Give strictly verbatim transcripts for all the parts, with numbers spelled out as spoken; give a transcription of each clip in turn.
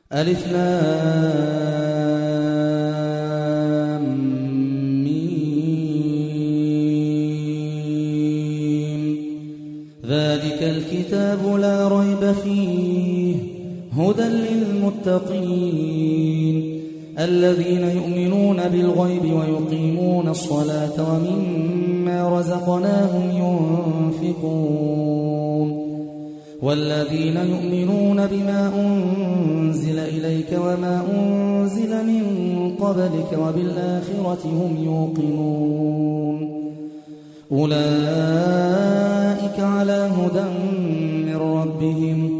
ألف لام ميم. ذلك الكتاب لا ريب فيه هدى للمتقين الذين يؤمنون بالغيب ويقيمون الصلاة ومما رزقناهم ينفقون والذين يؤمنون بما أنزل إليك وما أنزل من قبلك وبالآخرة هم يوقنون أولئك على هدى من ربهم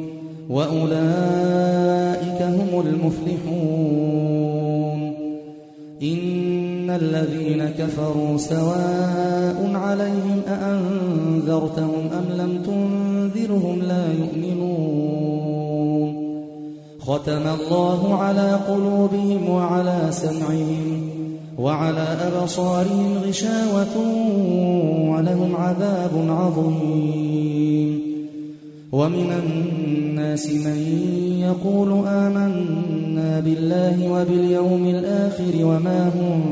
وأولئك هم المفلحون إن الذين كفروا سواء عليهم أأنذرتهم أم لم تنذرهم لا يؤمنون ختم الله على قلوبهم وعلى سمعهم وعلى أبصارهم غشاوة ولهم عذاب عظيم ومن الناس من يقول آمنا بالله وباليوم الآخر وما هم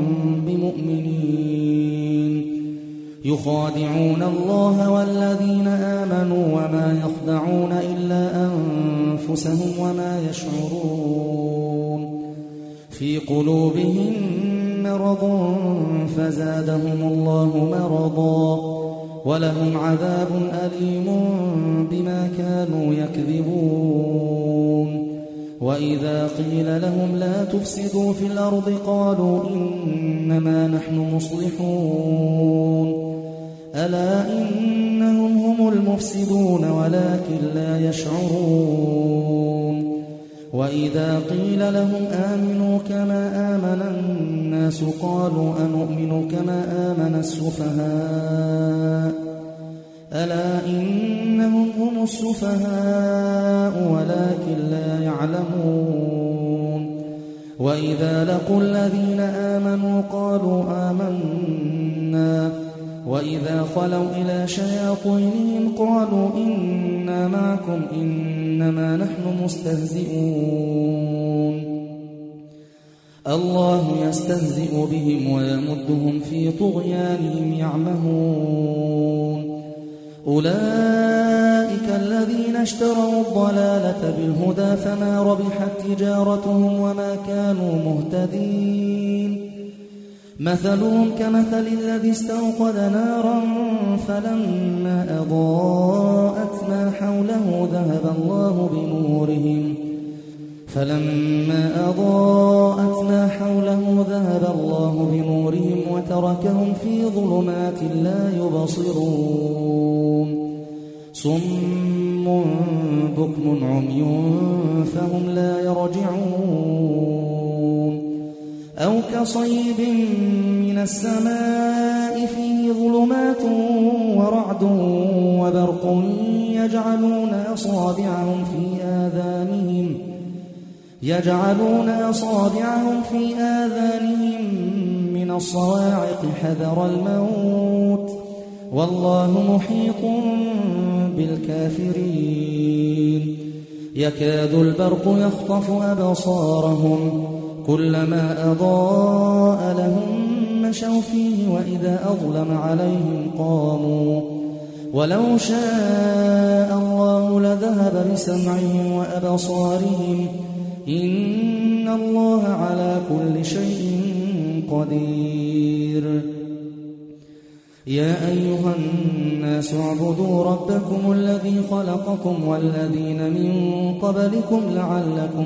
بمؤمنين يخادعون الله والذين آمنوا وما يخدعون إلا أنفسهم وما يشعرون في قلوبهم مرض فزادهم الله مرضا ولهم عذاب أليم بما كانوا يكذبون وإذا قيل لهم لا تفسدوا في الأرض قالوا إنما نحن مصلحون ألا إنهم هم المفسدون ولكن لا يشعرون وإذا قيل لهم آمنوا كما آمن الناس قالوا أنؤمن كما آمن السفهاء ألا إنهم هم السفهاء ولكن لا يعلمون وإذا لقوا الذين آمنوا قالوا آمنا وإذا خلوا إلى شياطينهم قالوا إنا معكم إنما نحن مستهزئون الله يستهزئ بهم ويمدهم في طغيانهم يعمهون أولئك الذين اشتروا الضلالة بالهدى فما ربحت تجارتهم وما كانوا مهتدين مثلهم كمثل الذي استوقد نارا فلما أضاءت ما حوله ذهب الله بنورهم فلما أضاءت ما حوله ذهب الله بنورهم وتركهم في ظلمات لا يبصرون صم بكم عمي فهم لا يرجعون أو كصيب من السماء فيه ظلمات ورعد وبرق يجعلون أصابعهم في آذانهم يجعلون أصابعهم في آذانهم من الصواعق حذر الموت والله محيط بالكافرين يكاد البرق يخطف أبصارهم كلما أضاء لهم مشوا فيه وإذا أظلم عليهم قاموا ولو شاء الله لذهب بسمعهم وأبصارهم إن الله على كل شيء قدير يا أيها الناس اعبدوا ربكم الذي خلقكم والذين من قبلكم لعلكم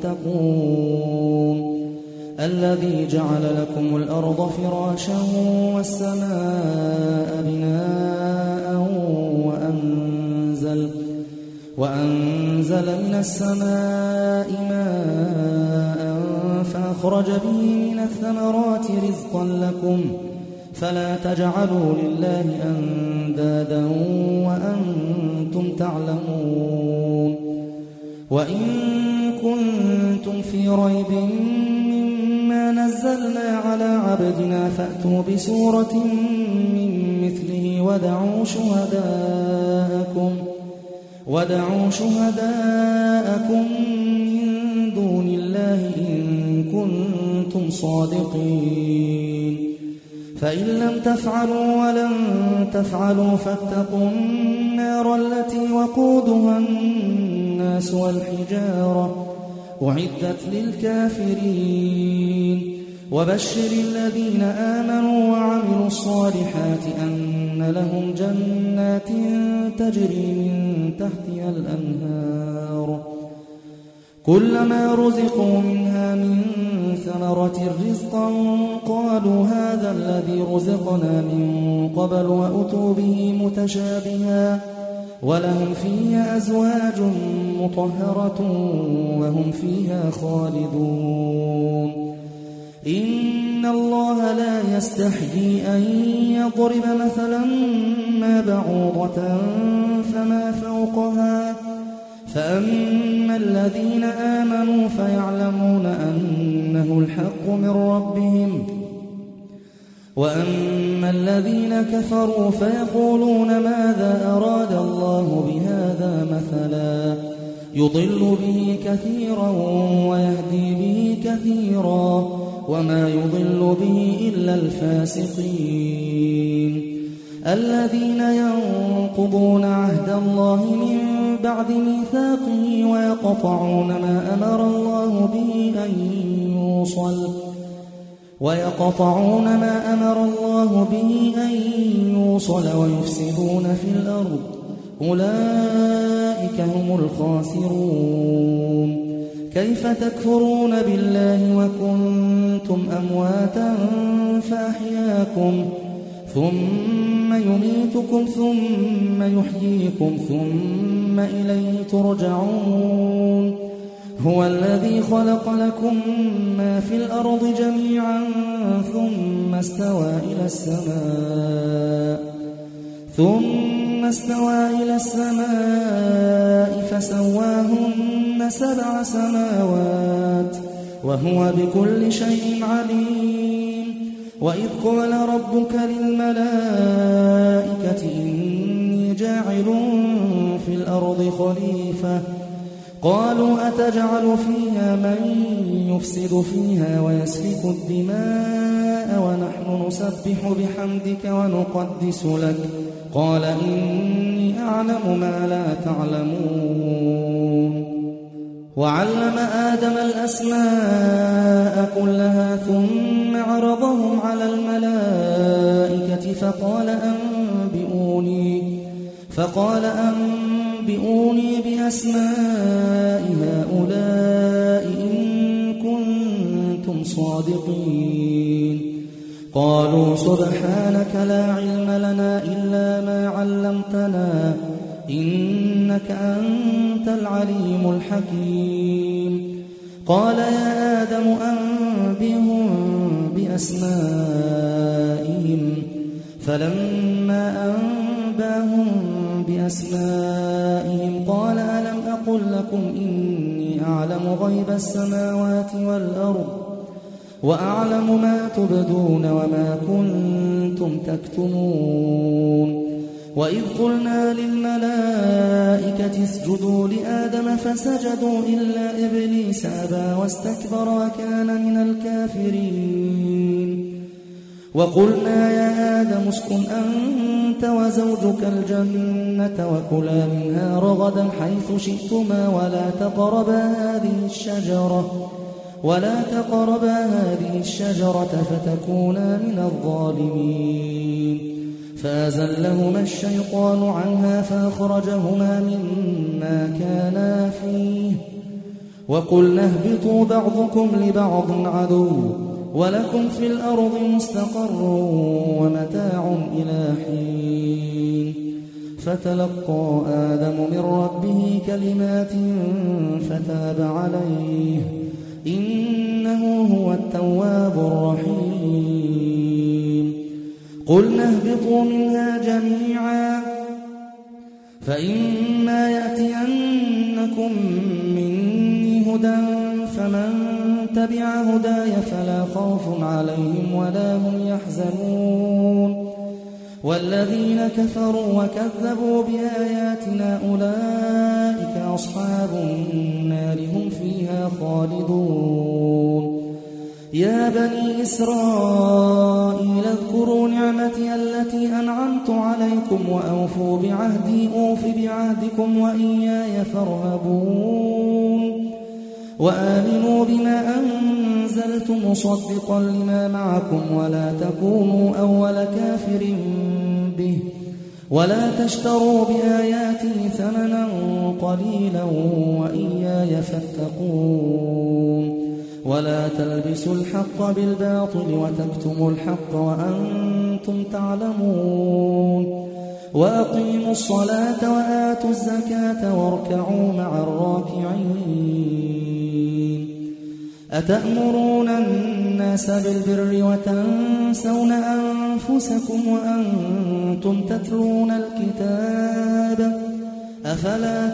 تتقون الذي جعل لكم الأرض فراشا والسماء بناء وأنزل وأنزل من السماء ماء فأخرج به من الثمرات رزقا لكم فلا تجعلوا لله أندادا وأنتم تعلمون وإن كنتم في ريب مما نزلنا على عبدنا فأتوا بسورة من مثله ودعوا شهداءكم ودعوا شهداءكم من دون كنتم صادقين فإن لم تفعلوا ولن تفعلوا فاتقوا النار التي وقودها الناس والحجارة أعدت للكافرين وبشر الذين آمنوا وعملوا الصالحات أن لهم جنات تجري من تحتها الأنهار كلما رزقوا منها من ثمرة رزقا قالوا هذا الذي رزقنا من قبل وأتوا به متشابها ولهم فيها أزواج مطهرة وهم فيها خالدون إن الله لا يستحيي أن يضرب مثلا ما بعوضة فما فوقها فأما الذين آمنوا فيعلمون أنه الحق من ربهم وأما الذين كفروا فيقولون ماذا أراد الله بهذا مثلا يضل به كثيرا ويهدي به كثيرا وما يضل به إلا الفاسقين الذين ينقضون عهد الله من بعد ميثاقه ويقطعون ما أمر الله به أن يوصل ويقطعون ما أمر الله به أن يوصل ويفسدون في الأرض أولئك هم الخاسرون كيف تكفرون بالله وكنتم أمواتا فأحياكم ثم يميتكم ثم يحييكم ثم إليه ترجعون هو الذي خلق لكم ما في الأرض جميعا ثم استوى إلى السماء ثم استوى إلى السماء فسواهن سبع سماوات وهو بكل شيء عليم وإذ قال ربك للملائكة إني جاعل في الأرض خليفة قالوا أتجعل فيها من يفسد فيها ويسفك الدماء ونحن نسبح بحمدك ونقدس لك قال إني أعلم ما لا تعلمون وعلم آدم الأسماء كلها ثم عرضهم على الملائكة فقال أنبئوني فقال أنبئوني بأسماء هؤلاء إن كنتم صادقين قالوا سبحانك لا علم لنا إلا ما علمتنا إنك أنت العليم الحكيم قال يا آدم أنبئهم بأسمائهم فلما أنباهم بأسمائهم قال ألم أقل لكم إني أعلم غيب السماوات والأرض وأعلم ما تبدون وما كنتم تكتمون وإذ قلنا للملائكة اسجدوا لآدم فسجدوا إلا إبليس أبى واستكبر وكان من الكافرين وقلنا يا آدم اسكن أنت وزوجك الجنة وكلا منها رغدا حيث شئتما ولا تقربا هذه الشجرة ولا تقربا هذه الشجرة فتكونا من الظالمين فأزلهما الشيطان عنها فأخرجهما مما كانا فيه وقلنا اهبطوا بعضكم لبعض عدو ولكم في الأرض مستقر ومتاع إلى حين فتلقى آدم من ربه كلمات فتاب عليه إنه هو التواب الرحيم قلنا اهبطوا منها جميعا فإما يأتينكم مني هدى فمن تبع هداي فلا خوف عليهم ولا هم يحزنون والذين كفروا وكذبوا بآياتنا أولئك أصحاب النار هم فيها خالدون يا بني إسرائيل اذكروا نعمتي التي أنعمت عليكم وأوفوا بعهدي أوف بعهدكم وإياي فارهبون وآمنوا بما أنزلت مصدقا لما معكم ولا تكونوا أول كافر به ولا تشتروا بآياتي ثمنا قليلا وإياي فاتقون ولا تلبسوا الحق بالباطل وتكتموا الحق وأنتم تعلمون وأقيموا الصلاة وآتوا الزكاة واركعوا مع الراكعين أتأمرون الناس بالبر وتنسون أنفسكم وأنتم تتلون الكتاب أفلا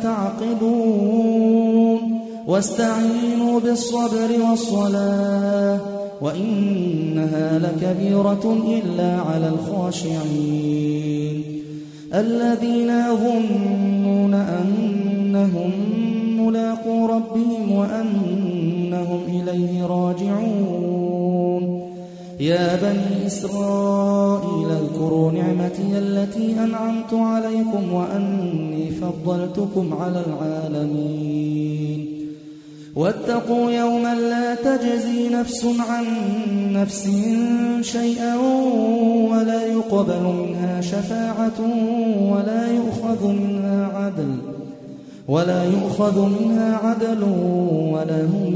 تعقلون واستعينوا بالصبر والصلاة وإنها لكبيرة إلا على الخاشعين الذين يظنون أنهم ملاقو ربهم وأنهم إليه راجعون يا بني إسرائيل اذكروا نعمتي التي أنعمت عليكم وأني فضلتكم على العالمين واتقوا يوما لا تجزي نفس عن نفس شيئا ولا يقبل منها شفاعة ولا يؤخذ منها عدل ولا يؤخذ منها عدل ولا هم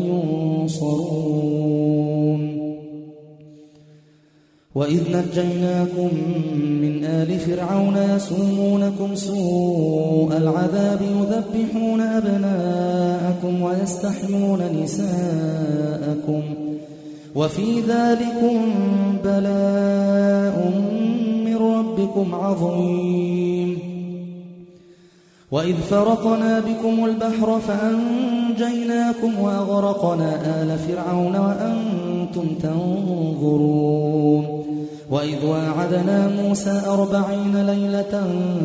ينصرون وإذ نجيناكم من آل فرعون يسومونكم سوء العذاب يذبحون أبناءكم ويستحيون نساءكم وفي ذلكم بلاء من ربكم عظيم وإذ فرقنا بكم البحر فأنجيناكم وأغرقنا آل فرعون وأنتم تنظرون وإذ واعدنا موسى أربعين ليلة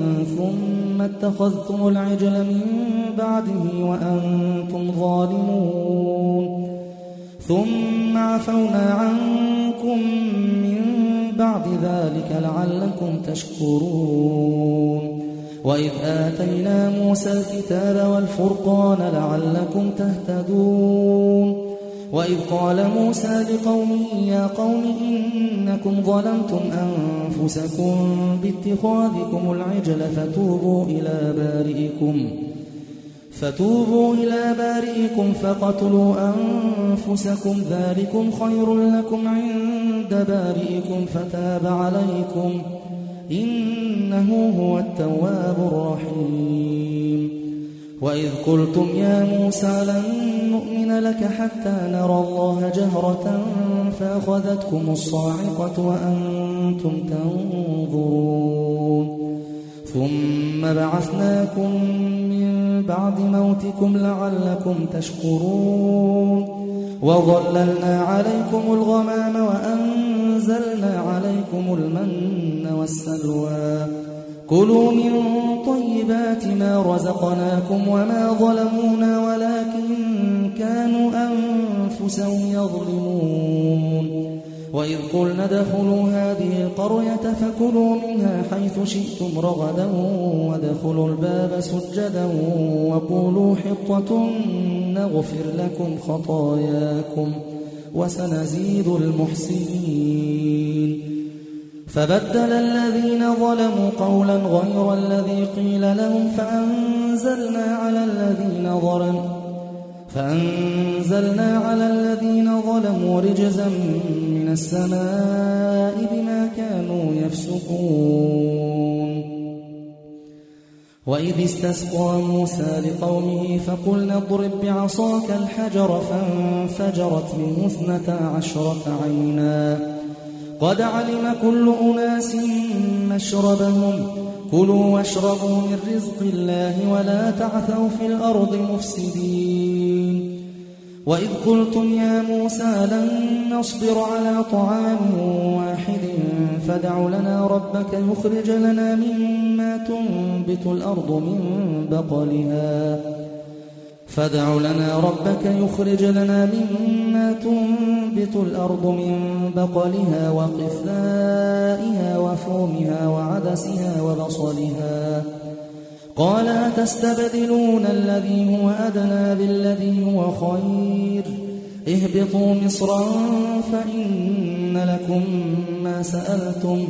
ثم اتخذتم العجل من بعده وأنتم ظالمون ثم عفونا عنكم من بعد ذلك لعلكم تشكرون وإذ آتينا موسى الكتاب والفرقان لعلكم تهتدون وإذ قال موسى لقومه يا قوم إنكم ظلمتم أنفسكم باتخاذكم العجل فتوبوا إلى بارئكم فتوبوا إلى بارئكم فقتلوا أنفسكم ذلكم خير لكم عند بارئكم فتاب عليكم إنه هو التواب الرحيم وإذ قلتم يا موسى لن نؤمن لك حتى نرى الله جهرة فأخذتكم الصاعقة وأنتم تنظرون ثم بعثناكم من بعد موتكم لعلكم تشكرون وظللنا عليكم الغمام وأنزلنا عليكم المن والسلوى كلوا من طيبات ما رزقناكم وما ظلمونا ولكن كانوا أنفسهم يظلمون وإذ قلنا ادخلوا هذه القرية فكلوا منها حيث شئتم رغدا وادخلوا الباب سجدا وقولوا حطة نغفر لكم خطاياكم وسنزيد المحسنين فبدل الذين ظلموا قولا غير الذي قيل لهم فأنزلنا على الذين ظلموا فأنزلنا على الذين ظلموا رجزا من السماء بما كانوا يفسقون وإذ استسقى موسى لقومه فقلنا اضرب بعصاك الحجر فانفجرت منه اثنتا عشرة عينا قد علم كل أناس مشربهم كلوا واشربوا من رزق الله ولا تعثوا في الأرض مفسدين وإذ قلتم يا موسى لن نصبر على طعام واحد فادع لنا ربك يخرج لنا مما تنبت الأرض من بقلها فادع لنا ربك يخرج لنا مما تنبت الأرض من بقلها وقثائها وفومها وعدسها وبصلها. قال أتستبدلون الذي هو أدنى بالذي هو خير اهبطوا مصرا فإن لكم ما سألتم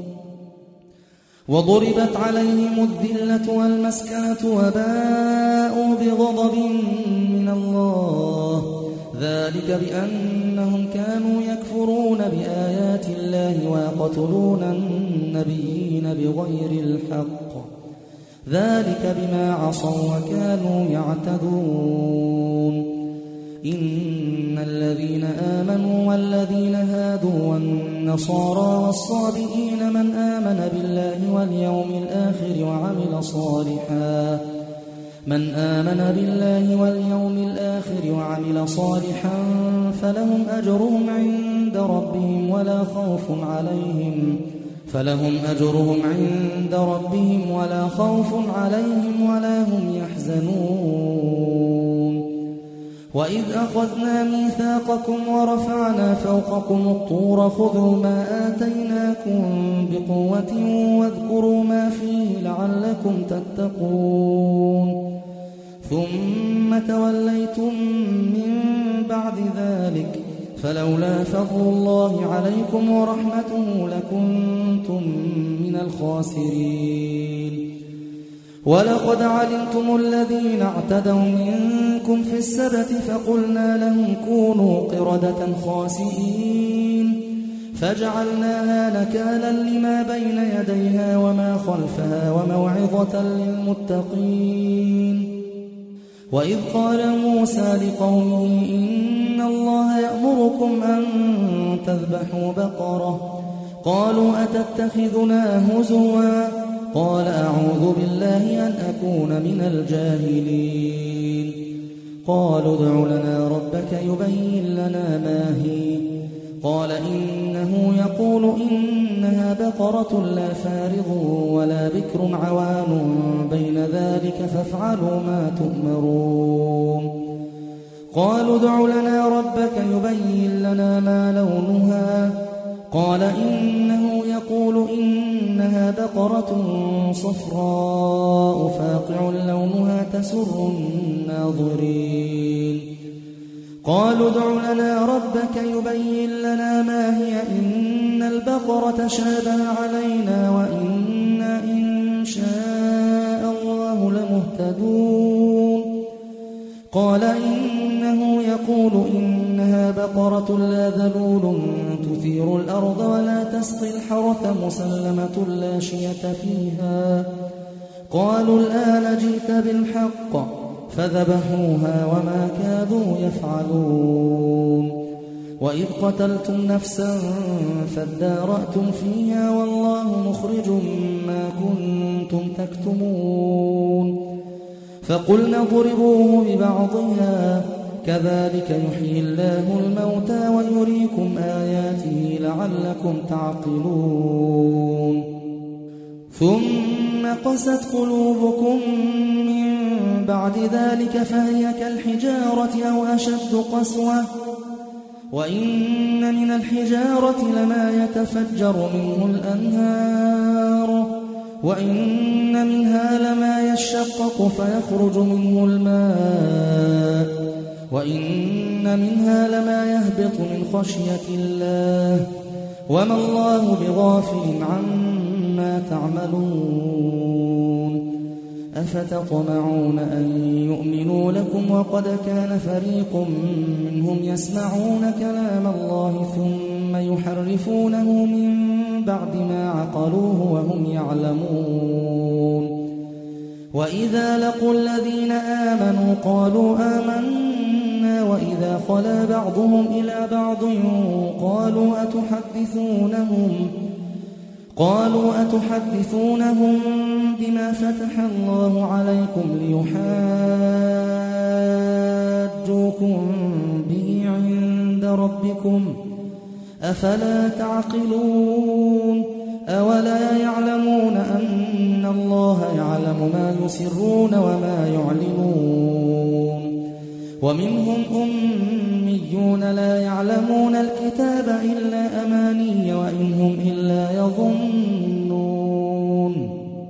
وضربت عليهم الذلة والمسكنة وباءوا بغضب من الله ذلك بأنهم كانوا يكفرون بآيات الله ويقتلون النبيين بغير الحق ذلك بما عصوا وكانوا يعتدون. إن الذين آمنوا والذين هادوا والنصارى والصابئين من آمن بالله واليوم الآخر وعمل صالحا من آمن بالله واليوم الآخر وعمل صالحا فلهم أجرهم عند ربهم ولا خوف عليهم فلهم أجرهم عند ربهم ولا خوف عليهم ولا هم يحزنون. وإذ أخذنا ميثاقكم ورفعنا فوقكم الطور خذوا ما آتيناكم بقوة واذكروا ما فيه لعلكم تتقون ثم توليتم من بعد ذلك فلولا فضل الله عليكم ورحمته لكنتم من الخاسرين. ولقد علمتم الذين اعتدوا منكم في السبت فقلنا لهم كونوا قردة خاسئين فجعلناها نكالا لما بين يديها وما خلفها وموعظة للمتقين. وإذ قال موسى لقومه إن الله يأمركم أن تذبحوا بقرة قالوا أتتخذنا هزوا قال أعوذ بالله أن أكون من الجاهلين. قالوا ادع لنا ربك يبين لنا ما هي قال إنه يقول إنها بقرة لا فارض ولا بكر عوان بين ذلك فافعلوا ما تؤمرون. قالوا ادع لنا ربك يبين لنا ما لونها قال إنه يقول إنها بقرة صفراء فاقع لونها تسر الناظرين. قالوا ادع لنا ربك يبين لنا ما هي إن البقرة شابه علينا وإنا إن شاء الله لمهتدون. قال إنه يقول إنها بقرة لا ذلول تثير الأرض ولا تسقي الحرث مسلمة لا شية فيها. قالوا الآن جئت بالحق فذبحوها وما كادوا يفعلون. وإذ قتلتم نفسا فادارأتم فيها والله مخرج ما كنتم تكتمون. فقلنا اضربوه ببعضها كذلك يحيي الله الموتى ويريكم آياته لعلكم تعقلون. ثم قست قلوبكم من بعد ذلك فهي كالحجارة أو أشد قسوة وإن من الحجارة لما يتفجر منه الأنهار وإن منها لما يشقق فيخرج منه الماء وإن منها لما يهبط من خشية الله وما الله بغافل عما تعملون. أفتطمعون أن يؤمنوا لكم وقد كان فريق منهم يسمعون كلام الله ثم يحرفونه من بعد ما عقلوه وهم يعلمون. وإذا لقوا الذين آمنوا قالوا آمنا وإذا خلا بعضهم إلى بعض قالوا أتحدثونهم قالوا أتحدثونهم بما فتح الله عليكم ليحاجوكم به عند ربكم أفلا تعقلون. أولا يعلمون أن الله يعلم ما يسرون وما يعلنون. ومنهم أميون لا يعلمون الكتاب إلا أماني وإن هم إلا يظنون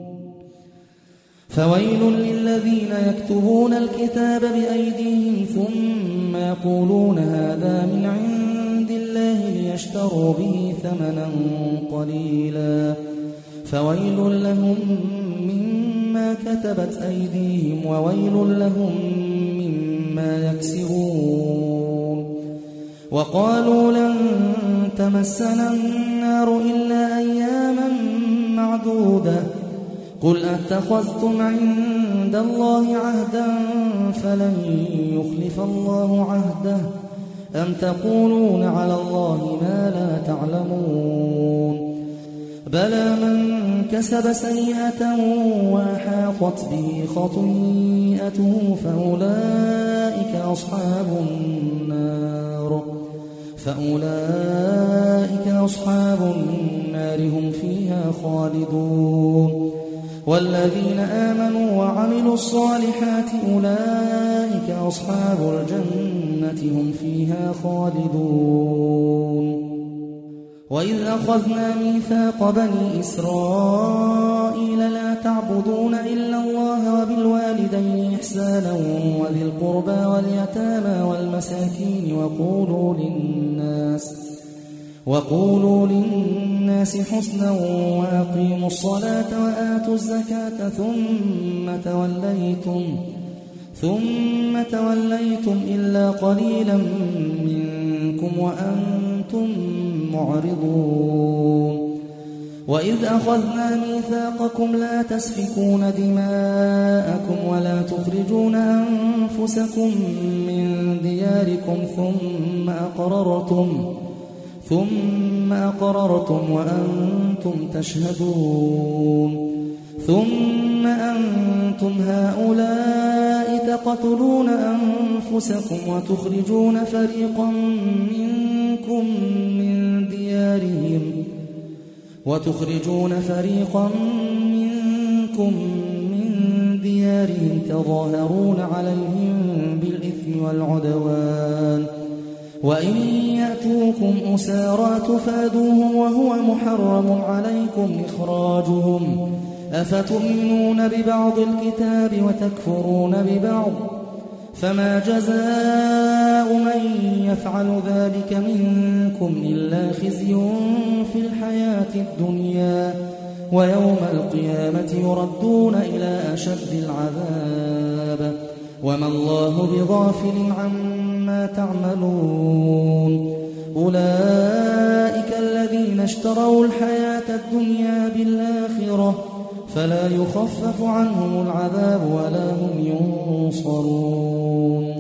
فويل للذين يكتبون الكتاب بأيديهم ثم يقولون هذا من عند الله ليشتروا به ثمنا قليلا فويل لهم مما كتبت أيديهم وويل لهم مما يكسبون وقالوا لن تمسنا النار إلا أياما معدودة قل أتخذتم عند الله عهدا فلن يخلف الله عهده أم تقولون على الله ما لا تعلمون بلى من كسب سيئة وأحاطت به خطيئته فأولئك أصحاب النار فأولئك أصحاب النار هم فيها خالدون والذين آمنوا وعملوا الصالحات أولئك أصحاب الجنة هم فيها خالدون وإذ أخذنا ميثاق بني إسرائيل لا تعبدون إلا الله وبالوالدين إحسانا وذي القربى واليتامى والمساكين وقولوا للناس وقولوا للناس حسنا وأقيموا الصلاة وآتوا الزكاة ثم توليتم ثم توليتم إلا قليلا منكم وأنتم معرضون وإذ أخذنا ميثاقكم لا تسفكون دماءكم ولا تخرجون أنفسكم من دياركم ثم أقررتم ثم أقررتم وأنتم تشهدون ثم أنتم هؤلاء تقتلون أنفسكم وتخرجون فريقا منكم من ديارهم وتخرجون فريقا منكم من ديارهم تظاهرون عليهم بالإثم والعدوان وإن يأتوكم أسارى تفادوهم وهو محرم عليكم إخراجهم أفتؤمنون ببعض الكتاب وتكفرون ببعض فما جزاء من يفعل ذلك منكم إلا خزي في الحياة الدنيا ويوم القيامة يردون إلى أشد العذاب وما الله بغافل عما تعملون أولئك الذين اشتروا الحياة الدنيا بالآخرة فلا يخفف عنهم العذاب ولا هم ينصرون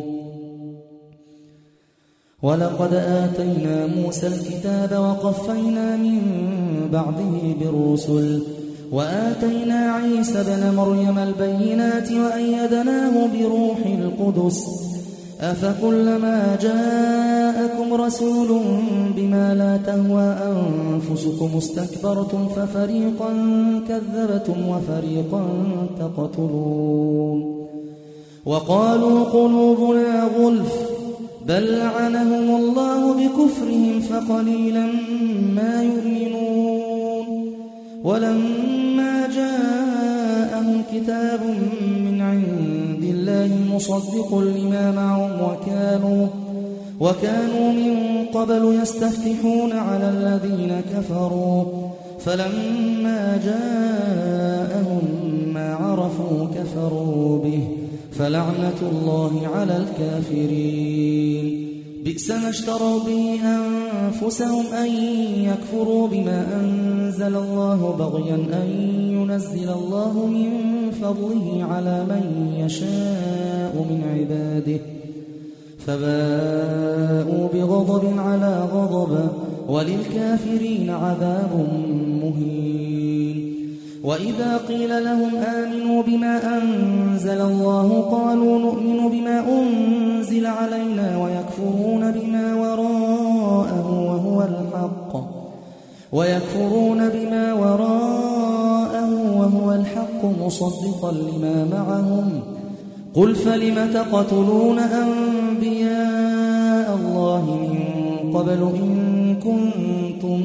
ولقد آتينا موسى الكتاب وقفينا من بعده بالرسل وآتينا عيسى ابن مريم البينات وأيدناه بروح القدس أفكلما جاءكم رسول بما لا تهوى أنفسكم استكبرتم ففريقا كذبتم وفريقا تقتلون وقالوا قلوبنا غلف بل لعنهم الله بكفرهم فقليلا ما يؤمنون ولما جاءهم كتاب من عند الله مصدق لما معهم وكانوا وكانوا من قبل يستفتحون على الذين كفروا فلما جاءهم ما عرفوا كفروا به فلعنة الله على الكافرين بئس ما اشتروا به أنفسهم أن يكفروا بما أنزل الله بغيا أن ينزل الله من فضله على من يشاء من عباده فباءوا بغضب على غضب وللكافرين عذاب مهين وإذا قيل لهم آمنوا بما أنزل الله قالوا نؤمن بما أنزل علينا ويكفرون بما وراءه وهو الحق ويكفرون بما وراءه وهو الحق مصدقا لما معهم قل فلم تقتلون أنبياء الله من قبل إن كنتم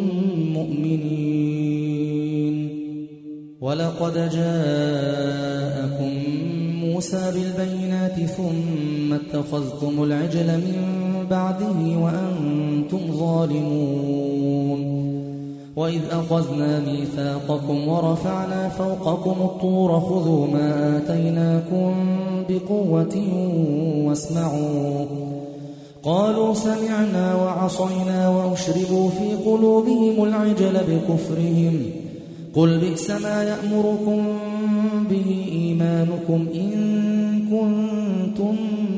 مؤمنين. ولقد جاءكم موسى بالبينات ثم اتخذتم العجل من بعده وأنتم ظالمون. وإذ أخذنا ميثاقكم ورفعنا فوقكم الطور خذوا ما آتيناكم بقوة واسمعوا. قالوا سمعنا وعصينا وأشربوا في قلوبهم العجل بكفرهم. قل بئس ما يأمركم به إيمانكم إن كنتم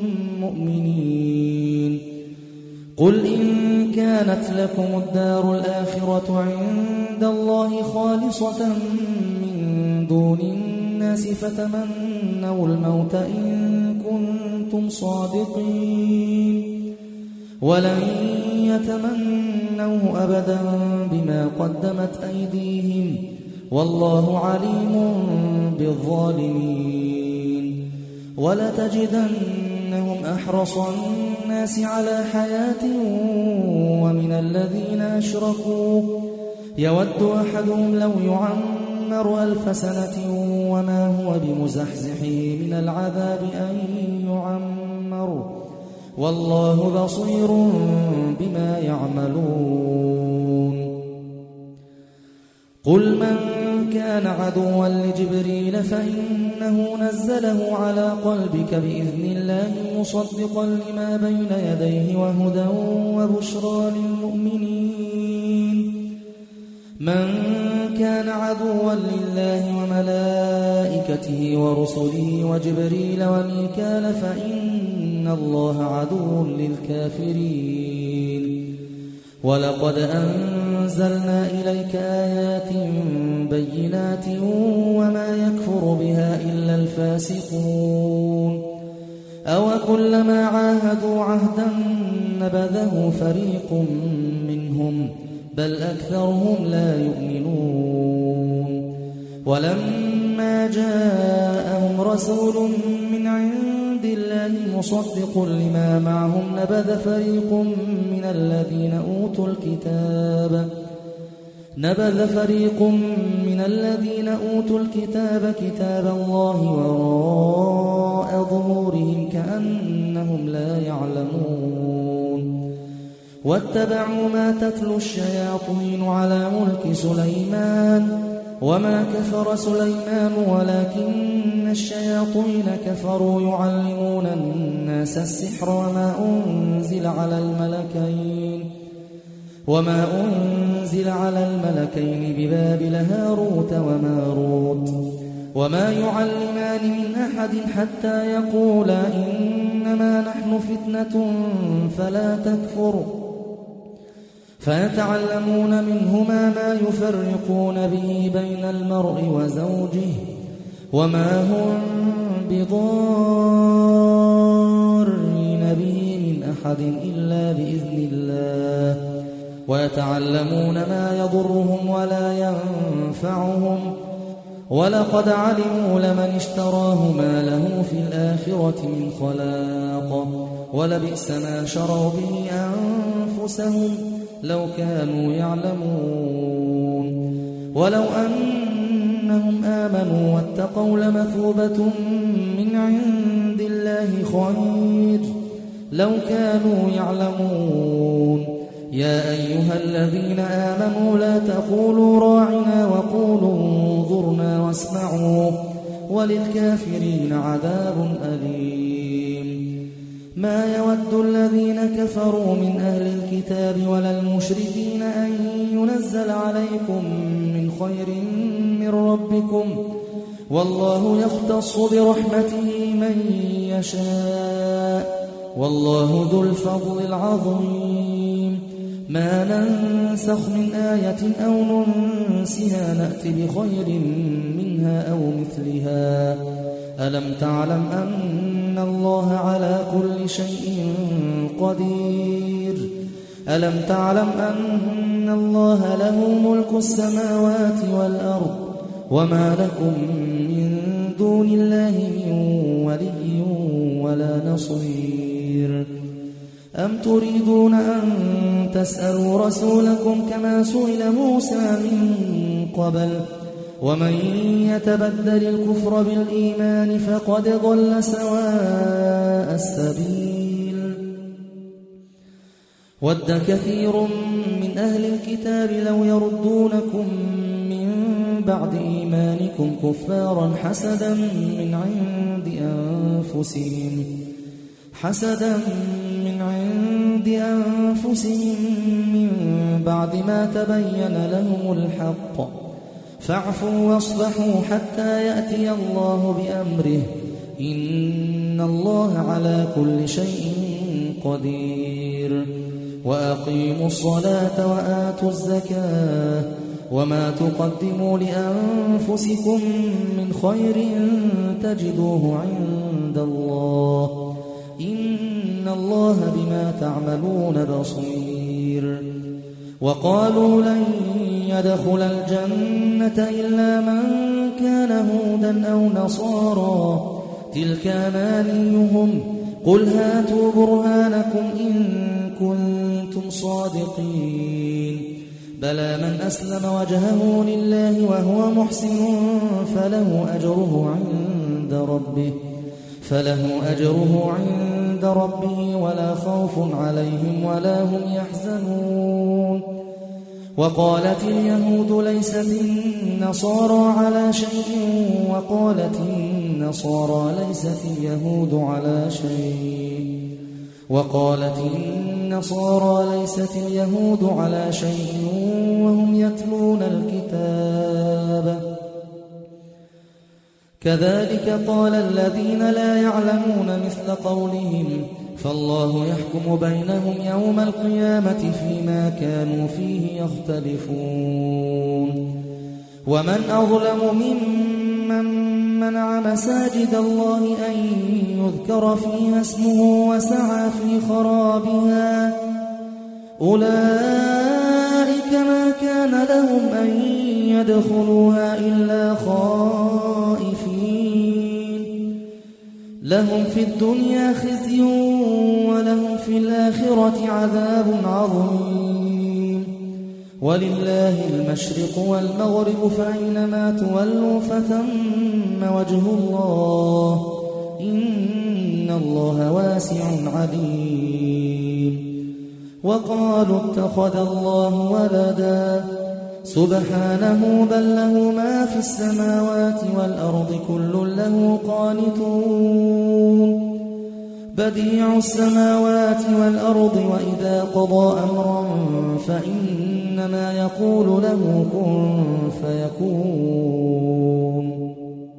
مؤمنين. قل إن كانت لكم الدار الآخرة عند الله خالصة من دون الناس فتمنوا الموت إن كنتم صادقين. ولن يتمنوه أبدا بما قدمت أيديهم والله عليم بالظالمين. ولتجدنهم أحرص الناس على حياة ومن الذين أشركوا يود أحدهم لو يعمر ألف سنة وما هو بمزحزحه من العذاب أن يعمر والله بصير بما يعملون. قل من كان عدوا لجبريل فإنه نزله على قلبك بإذن الله مصدقا لما بين يديه وهدى وبشرى للمؤمنين. من كان عدوا لله وملائكته ورسله وجبريل وميكال فإن الله عدو للكافرين. ولقد أنزلنا إليك آيات بينات وما يكفر بها إلا الفاسقون. أو كلما عاهدوا عهدا نبذه فريق منهم بل أكثرهم لا يؤمنون. ولما جاءهم رسول من عند الله مصدق لما معهم نبذ فريق من الذين أوتوا الكتاب نبذ فريق من الذين أوتوا الكتاب كتاب الله وراء ظهورهم كأنهم لا يعلمون. واتبعوا ما تتلو الشياطين على ملك سليمان وما كفر سليمان ولكن الشياطين كفروا يعلمون الناس السحر وما أنزل على الملكين وما أنزل على الملكين ببابل هاروت وماروت وما يعلمان من أحد حتى يقولا إنما نحن فتنة فلا تكفر فيتعلمون منهما ما يفرقون به بين المرء وزوجه وما هم بضارين به من أحد إلا بإذن الله ويتعلمون ما يضرهم ولا ينفعهم ولقد علموا لمن اشتراه ما له في الآخرة من خلاق ولبئس ما شروا به أنفسهم لو كانوا يعلمون. ولو أنهم آمنوا واتقوا لمثوبة من عند الله خير لو كانوا يعلمون. يا أيها الذين آمنوا لا تقولوا راعنا وقولوا انظرنا واسمعوا وللكافرين عذاب أليم. ما يود الذين كفروا من أهل الكتاب ولا المشركين أن ينزل عليكم من خير من ربكم والله يختص برحمته من يشاء والله ذو الفضل العظيم. ما ننسخ من آية أو ننسها نأت بخير منها أو مثلها. ألم تعلم أن الله على كل شيء قدير ألم تعلم أن الله له ملك السماوات والأرض وما لكم من دون الله من ولي ولا نصير. أم تريدون أن تسألوا رسولكم كما سئل موسى من قبل ومن يتبدل الكفر بالإيمان فقد ضل سواء السبيل ود كثير من أهل الكتاب لو يردونكم من بعد إيمانكم كفارا حسدا من عند أنفسهم حسدا من عند أنفسهم من بعد ما تبين لهم الحق فاعفوا واصفحوا حتى يأتي الله بأمره إن الله على كل شيء قدير وأقيموا الصلاة وآتوا الزكاة وما تقدموا لأنفسكم من خير تجدوه عند الله إن الله بما تعملون بصير وقالوا لن يدخل الجنة إلا من كان هودا أو نصارى تلك أمانيهم قل هاتوا برهانكم إن كنتم صادقين بلى من أسلم وجهه لله وهو محسن فله أجره عند ربه فله أجره عند ربه ولا خوف عليهم ولا هم يحزنون وقالت اليهود ليست النصارى على شيء وقالت النصارى ليست اليهود على شيء وقالت النصارى ليست اليهود على شيء وهم يتلون الكتاب كذلك قال الذين لا يعلمون مثل قولهم فالله يحكم بينهم يوم القيامة فيما كانوا فيه يختلفون ومن أظلم ممن منع مساجد الله أن يذكر فيها اسمه وسعى في خرابها أولئك ما كان لهم أن يدخلوها إلا خائفين لهم في الدنيا خزي ولهم في الآخرة عذاب عظيم ولله المشرق والمغرب فأينما تولوا فثم وجه الله إن الله واسع عليم وقالوا اتخذ الله ولدا سبحانه بل له ما في السماوات والأرض كل له قانتون بديع السماوات والأرض وإذا قضى أمرا فإنما يقول له كن فيكون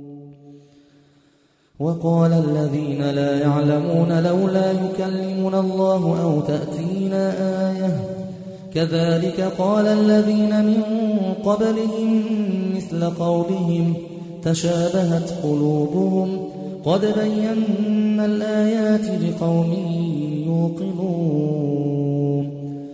وقال الذين لا يعلمون لولا يكلمنا الله أو تأتينا آية كذلك قال الذين من قبلهم مثل قولهم تشابهت قلوبهم قد بينا الآيات لقوم يوقنون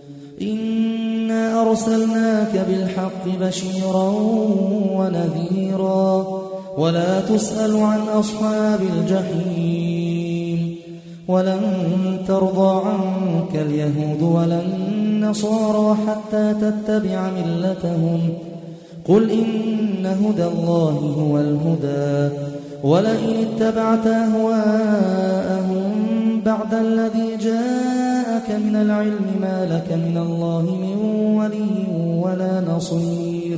إنا أرسلناك بالحق بشيرا ونذيرا ولا تسأل عن أصحاب الجحيم ولن ترضى عنك اليهود ولا النصارى حتى تتبع ملتهم قل إن هدى الله هو الهدى ولئن اتبعت أهواءهم بعد الذي جاءك من العلم ما لك من الله من ولي ولا نصير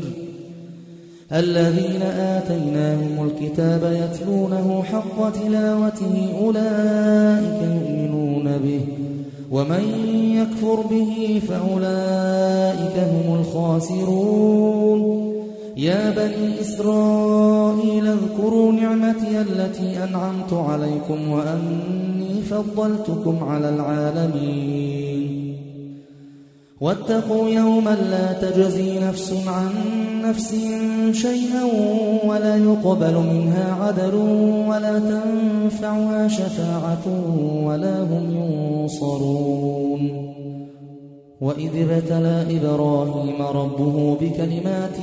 الذين آتيناهم الكتاب يتلونه حق تلاوته أولئك يؤمنون به ومن يكفر به فأولئك هم الخاسرون يا بني إسرائيل اذكروا نعمتي التي أنعمت عليكم وأني فضلتكم على العالمين واتقوا يوما لا تجزي نفس عن نفس شيئا ولا يقبل منها عدل ولا تنفعها شفاعة ولا هم ينصرون وإذ ابتلى إبراهيم ربه بكلمات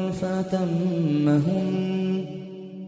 فأتمهن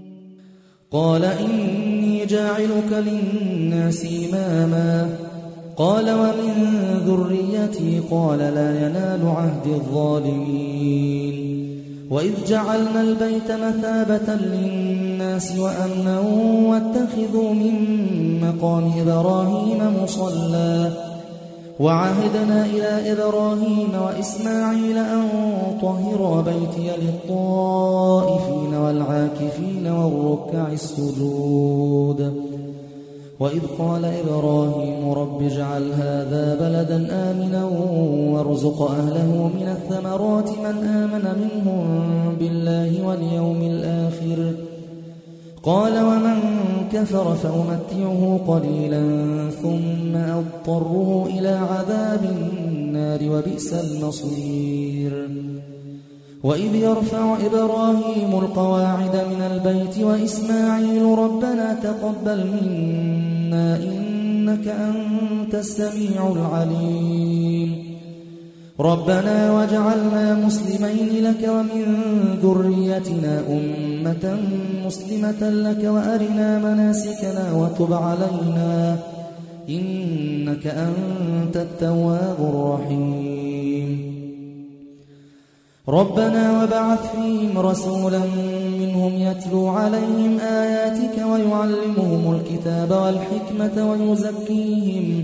قال إني جاعلك للناس إماما قال ومن ذريتي قال لا ينال عهد الظالمين وإذ جعلنا البيت مثابة للناس وأمنا واتخذوا من مقام إبراهيم مصلى وعهدنا إلى إبراهيم وإسماعيل أن طهرا بيتي للطائفين والعاكفين والركع السجود وإذ قال إبراهيم رب اجعل هذا بلدا آمنا وارزق أهله من الثمرات من آمن منهم بالله واليوم الآخر قال ومن كفر فأمتعه قليلا ثم أضطره إلى عذاب النار وبئس المصير وإذ يرفع إبراهيم القواعد من البيت وإسماعيل ربنا تقبل منا إنك أنت السميع العليم ربنا واجعلنا مسلمين لك ومن ذريتنا أمة مسلمة لك وأرنا مناسكنا وتب علينا إنك أنت التواب الرحيم ربنا وبعث فيهم رسولا منهم يتلو عليهم آياتك ويعلمهم الكتاب والحكمة ويزكيهم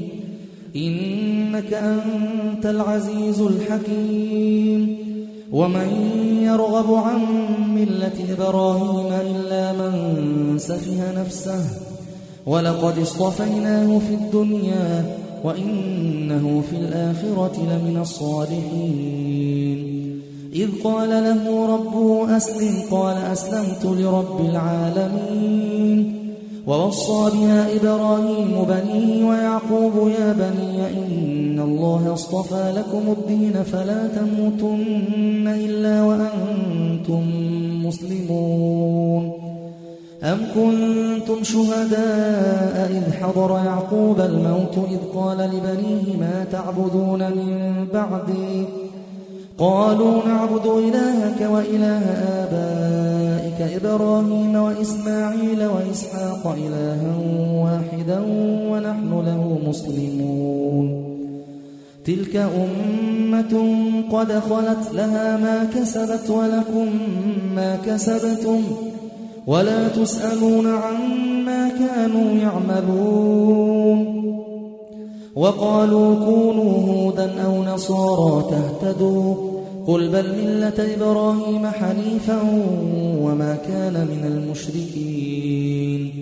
إنك أنت العزيز الحكيم ومن يرغب عن ملة إبراهيم إلا من سفه نفسه ولقد اصطفيناه في الدنيا وإنه في الآخرة لمن الصالحين إذ قال له ربه أسلم قال أسلمت لرب العالمين ووصى بها إبراهيم بنيه ويعقوب يا بني إن الله اصطفى لكم الدين فلا تموتن إلا وأنتم مسلمون أم كنتم شهداء إذ حضر يعقوب الموت إذ قال لبنيه ما تعبدون من بعدي قالوا نعبد إلهك وإله آبائك إبراهيم وإسماعيل وإسحاق إلها واحدا ونحن له مسلمون تلك أمة قد خلت لها ما كسبت ولكم ما كسبتم ولا تسألون عما كانوا يعملون وقالوا كونوا هودا أو نصارى تهتدوا قل بل ملة إبراهيم حنيفا وما كان من المشركين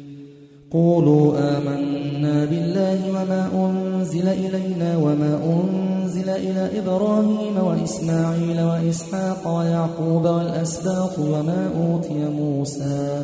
قولوا آمنا بالله وما أنزل إلينا وما أنزل إلى إبراهيم وإسماعيل وإسحاق ويعقوب والأسباط وما أوتي موسى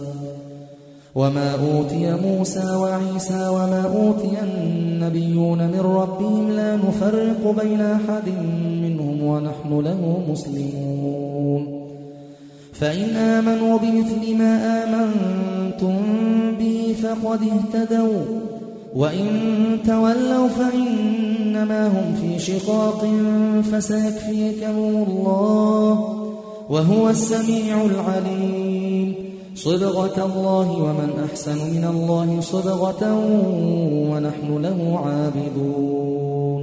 وما أوتي موسى وعيسى وما أوتي النبيون من ربهم لا نفرق بين أحد منهم ونحن له مسلمون فإن آمنوا بمثل ما آمنتم به فقد اهتدوا وإن تولوا فإنما هم في شقاق فسيكفيكهم الله وهو السميع العليم صبغة الله ومن أحسن من الله صبغة ونحن له عابدون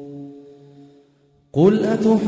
قل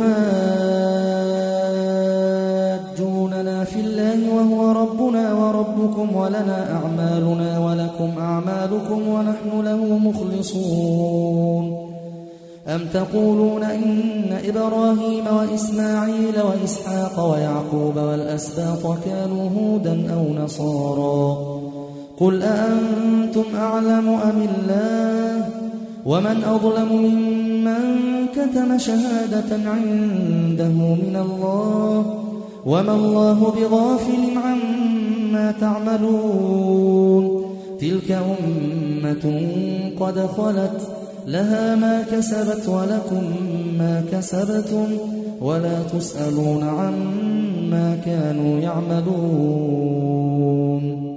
أتحاجوننا في الله وهو ربنا وربكم ولنا أعمالنا ولكم أعمالكم ونحن له مخلصون أم تقولون إن إبراهيم وإسماعيل وإسحاق ويعقوب والأسباط كانوا هودا أو نصارى قل أأنتم أعلم أم الله ومن أظلم ممن كتم شهادة عنده من الله وما الله بغافل عما تعملون تلك أمة قد خلت لها ما كسبت ولكم ما كسبتم ولا تسألون عما كانوا يعملون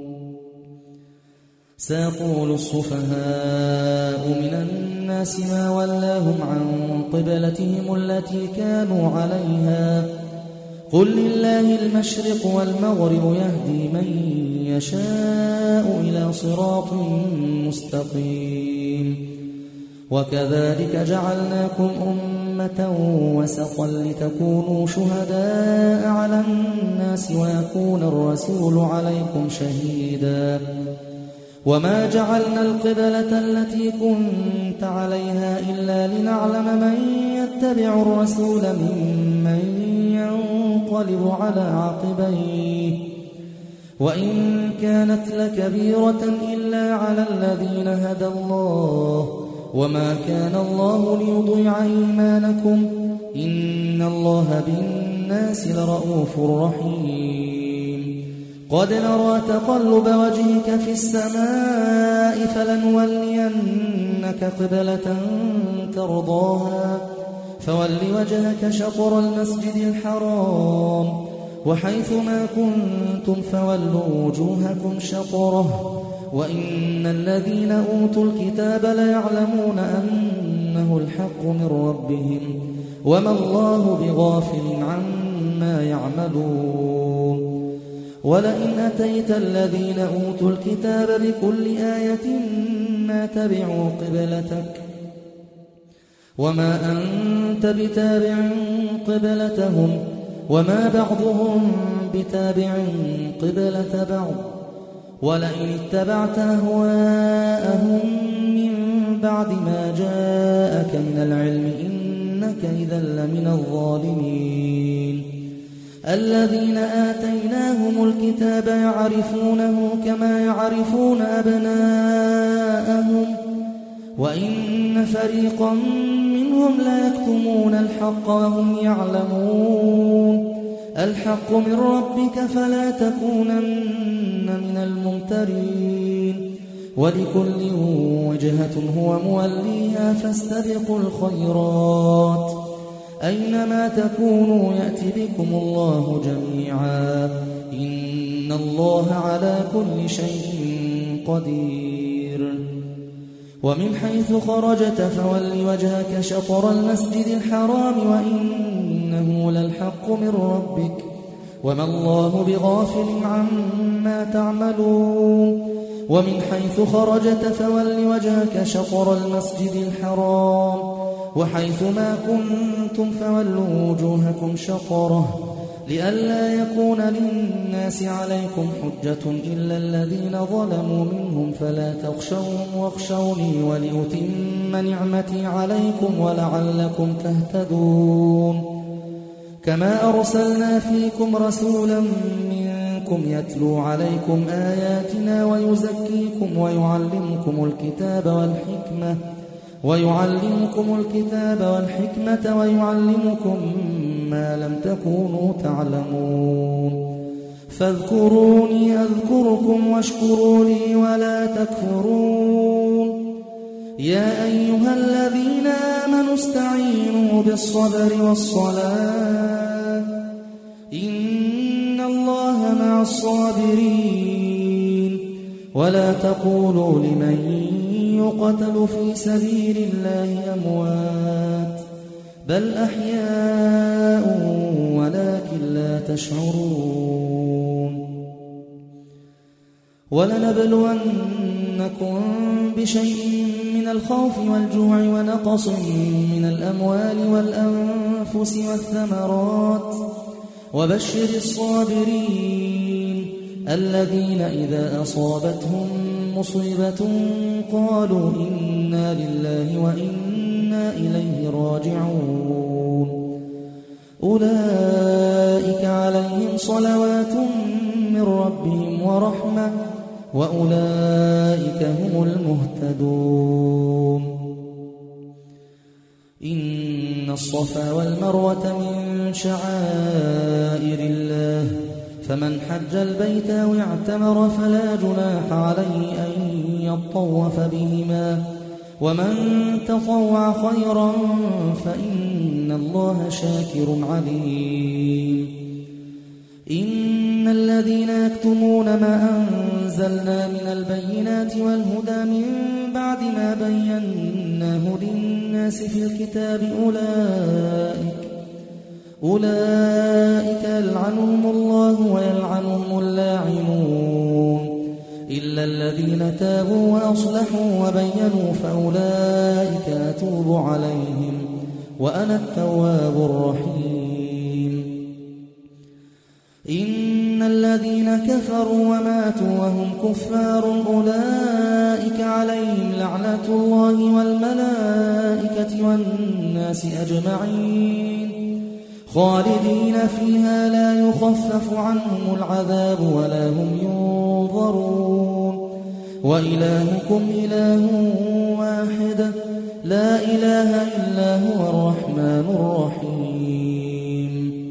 سيقول السفهاء من الناس ما ولاهم عن قبلتهم التي كانوا عليها قل لله المشرق والمغرب يهدي من يشاء إلى صراط مستقيم وكذلك جعلناكم أمة وسطا لتكونوا شهداء على الناس ويكون الرسول عليكم شهيدا وما جعلنا القبلة التي كنت عليها إلا لنعلم من يتبع الرسول ممن ينقلب على عقبيه وإن كانت لكبيرة إلا على الذين هدى الله وما كان الله ليضيع إيمانكم إن الله بالناس لرؤوف رحيم قد نرى تقلب وجهك في السماء فلنولينك قبلة ترضاها فول وجهك شطر المسجد الحرام وحيث ما كنتم فولوا وجوهكم شطره وإن الذين أوتوا الكتاب ليعلمون أنه الحق من ربهم وما الله بغافل عما يعملون ولئن أتيت الذين أوتوا الكتاب بكل آية ما تبعوا قبلتك وما أنت بتابع قبلتهم وما بعضهم بتابع قبلة بعض ولئن اتبعت أهواءهم من بعد ما جاءك من العلم إنك إذا لمن الظالمين الذين آتيناهم الكتاب يعرفونه كما يعرفون أبناءهم وإن فريقا منهم لا يكتمون الحق وهم يعلمون الحق من ربك فلا تكونن من الممترين ولكل وجهة هو موليها فاستبقوا الخيرات أينما تكونوا يأتي بكم الله جميعا إن الله على كل شيء قدير ومن حيث خرجت فول وجهك شطر المسجد الحرام وإنه للحق من ربك وما الله بغافل عما تعملون ومن حيث خرجت فول وجهك شطر المسجد الحرام وحيث ما كنتم فولوا وجوهكم شطره لئلا يكون للناس عليكم حجة إلا الذين ظلموا منهم فلا تخشوهم واخشوني ولأتم نعمتي عليكم ولعلكم تهتدون كما أرسلنا فيكم رسولا منكم يتلو عليكم آياتنا ويزكيكم ويعلمكم الكتاب والحكمة ويعلمكم الكتاب والحكمة ويعلمكم ما لم تكونوا تعلمون فاذكروني أذكركم واشكروا لي ولا تكفرون يا أيها الذين آمنوا استعينوا بالصبر والصلاة إن الله مع الصابرين ولا تقولوا لمن يقتل في سبيل الله أموات بل أحياء ولكن لا تشعرون ولنبلونكم بشيء من الخوف والجوع ونقص من الأموال والأنفس والثمرات وبشر الصابرين الذين إذا أصابتهم مصيبة قالوا إنا لله وإنا إليه راجعون أولئك عليهم صلوات من ربهم ورحمة وأولئك هم المهتدون إن الصفا والمروة من شعائر الله فمن حج البيت أو اعتمر فلا جناح عليه أن يطوف بهما ومن تطوع خيرا فإن الله شاكر عليم إن الذين يكتمون ما أنزلنا من البينات والهدى من بعد ما بيناه للناس في الكتاب أولئك أولئك يلعنهم الله ويلعنهم اللاعنون إلا إلا الذين تابوا وأصلحوا وبينوا فأولئك أتوب عليهم وأنا التواب الرحيم. إن الذين كفروا وماتوا وهم كفار أولئك عليهم لعنة الله والملائكة والناس أجمعين خالدين فيها لا يخفف عنهم العذاب ولا هم ينظرون. وإلهكم إله واحد لا إله إلا هو الرحمن الرحيم.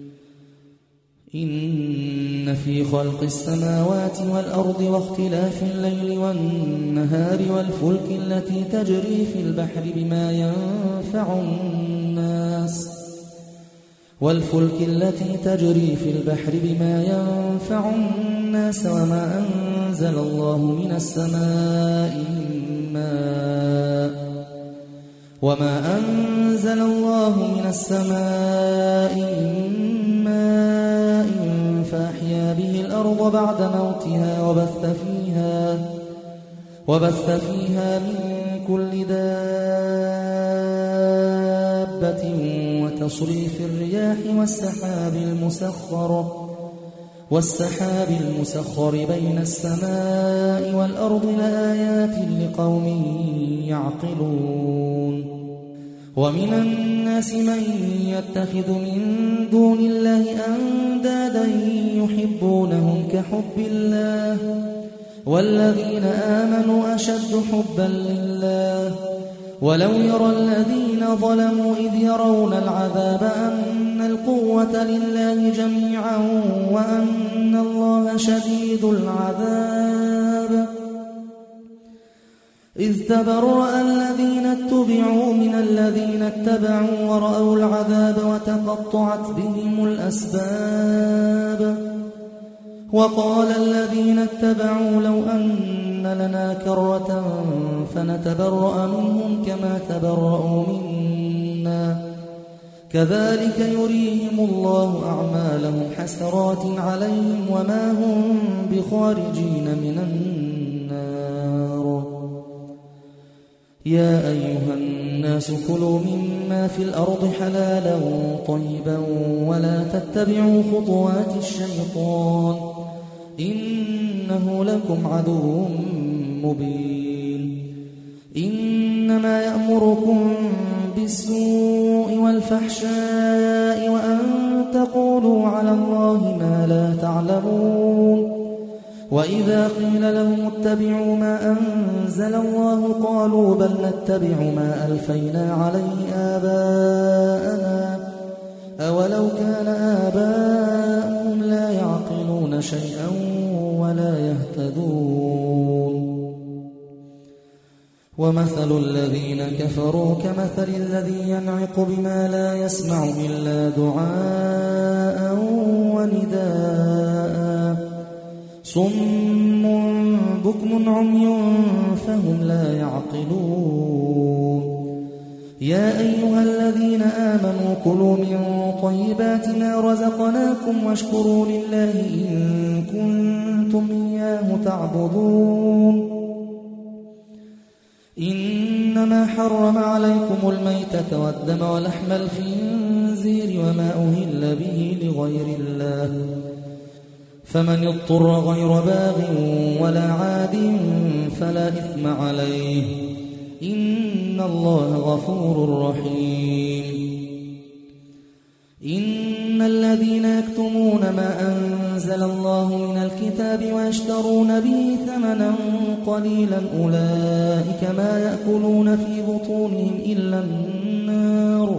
إن في خلق السماوات والأرض واختلاف الليل والنهار والفلك التي تجري في البحر بما ينفع الناس والفلك التي تجري في البحر بما ينفع الناس وما أنزل الله من السماء من ماء وما أنزل الله من السماء من ماء فأحيا به الأرض بعد موتها وبث فيها وبث فيها من كل دابة وتصريف الرياح والسحاب المسخر والسحاب المسخر بين السماء والأرض لآيات لقوم يعقلون. ومن الناس من يتخذ من دون الله أندادا يحبونهم كحب الله والذين آمنوا أشد حبا لله. ولو يرى الذين ظلموا إذ يرون العذاب أن القوة لله جميعا وأن الله شديد العذاب إذ تبرأ الذين اتبعوا من الذين اتبعوا ورأوا العذاب وتقطعت بهم الأسباب. وقال الذين اتبعوا لو أن لنا كرة فنتبرأ منهم كما تبرأوا منا كذلك يريهم الله أعمالهم حسرات عليهم وما هم بخارجين من النار. يا أيها الناس كلوا مما في الأرض حلالا طيبا ولا تتبعوا خطوات الشيطان إنه لكم عدو مبين. إنما يأمركم بالسوء والفحشاء وأن تقولوا على الله ما لا تعلمون. وإذا قيل لهم اتبعوا ما أنزل الله قالوا بل نتبع ما ألفينا عليه آباءنا أولو كان آباؤهم لا يعقلون شيئا ولا يهتدون. ومثل الذين كفروا كمثل الذي ينعق بما لا يسمع إلا دعاء ونداء صم بكم عمي فهم لا يعقلون. يا أيها الذين آمنوا كلوا من طيبات ما رزقناكم واشكروا لله إن كنتم إياه تعبدون. إنما حرم عليكم الميتة والدم ولحم الخنزير وما أهل به لغير الله فمن اضطر غير باغ ولا عاد فلا إثم عليه إن الله غفور رحيم. إن الذين يكتمون ما أنزل الله من الكتاب ويشترون به ثمنا قليلا أولئك ما يأكلون في بطونهم إلا النار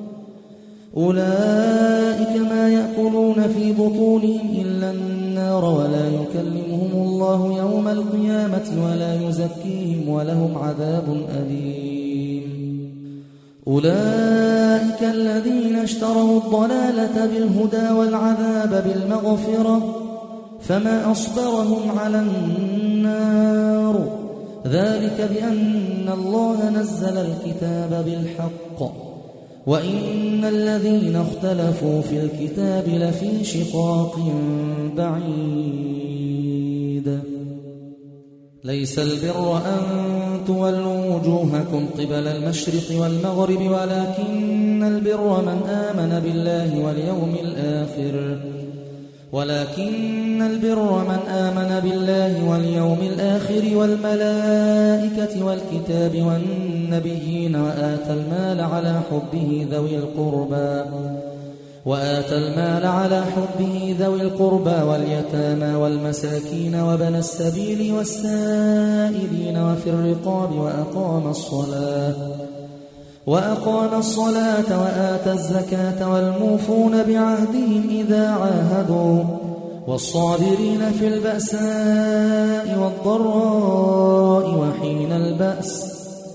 أولئك ما يأكلون في بطونهم إلا النار ولا يكلمهم الله يوم القيامة ولا يزكيهم ولهم عذاب أليم. أولئك الذين اشتروا الضلالة بالهدى والعذاب بالمغفرة فما أصبرهم على النار ذلك بأن الله نزل الكتاب بالحق وإن الذين اختلفوا في الكتاب لفي شقاق بعيد. ليس البر أن تولوا وجوهكم قبل المشرق والمغرب ولكن البر من آمن بالله واليوم الآخر ولكن البر من آمن بالله واليوم الآخر والملائكة والكتاب والنبيين وآتى المال على حبه ذوي القربى وآتى المال على حبه ذوي القربى واليتامى والمساكين وابن السبيل والسائلين وفي الرقاب وأقام الصلاة وأقام الصلاة وآتى الزكاة والموفون بعهدهم إذا عاهدوا والصابرين في البأساء والضراء وحين البأس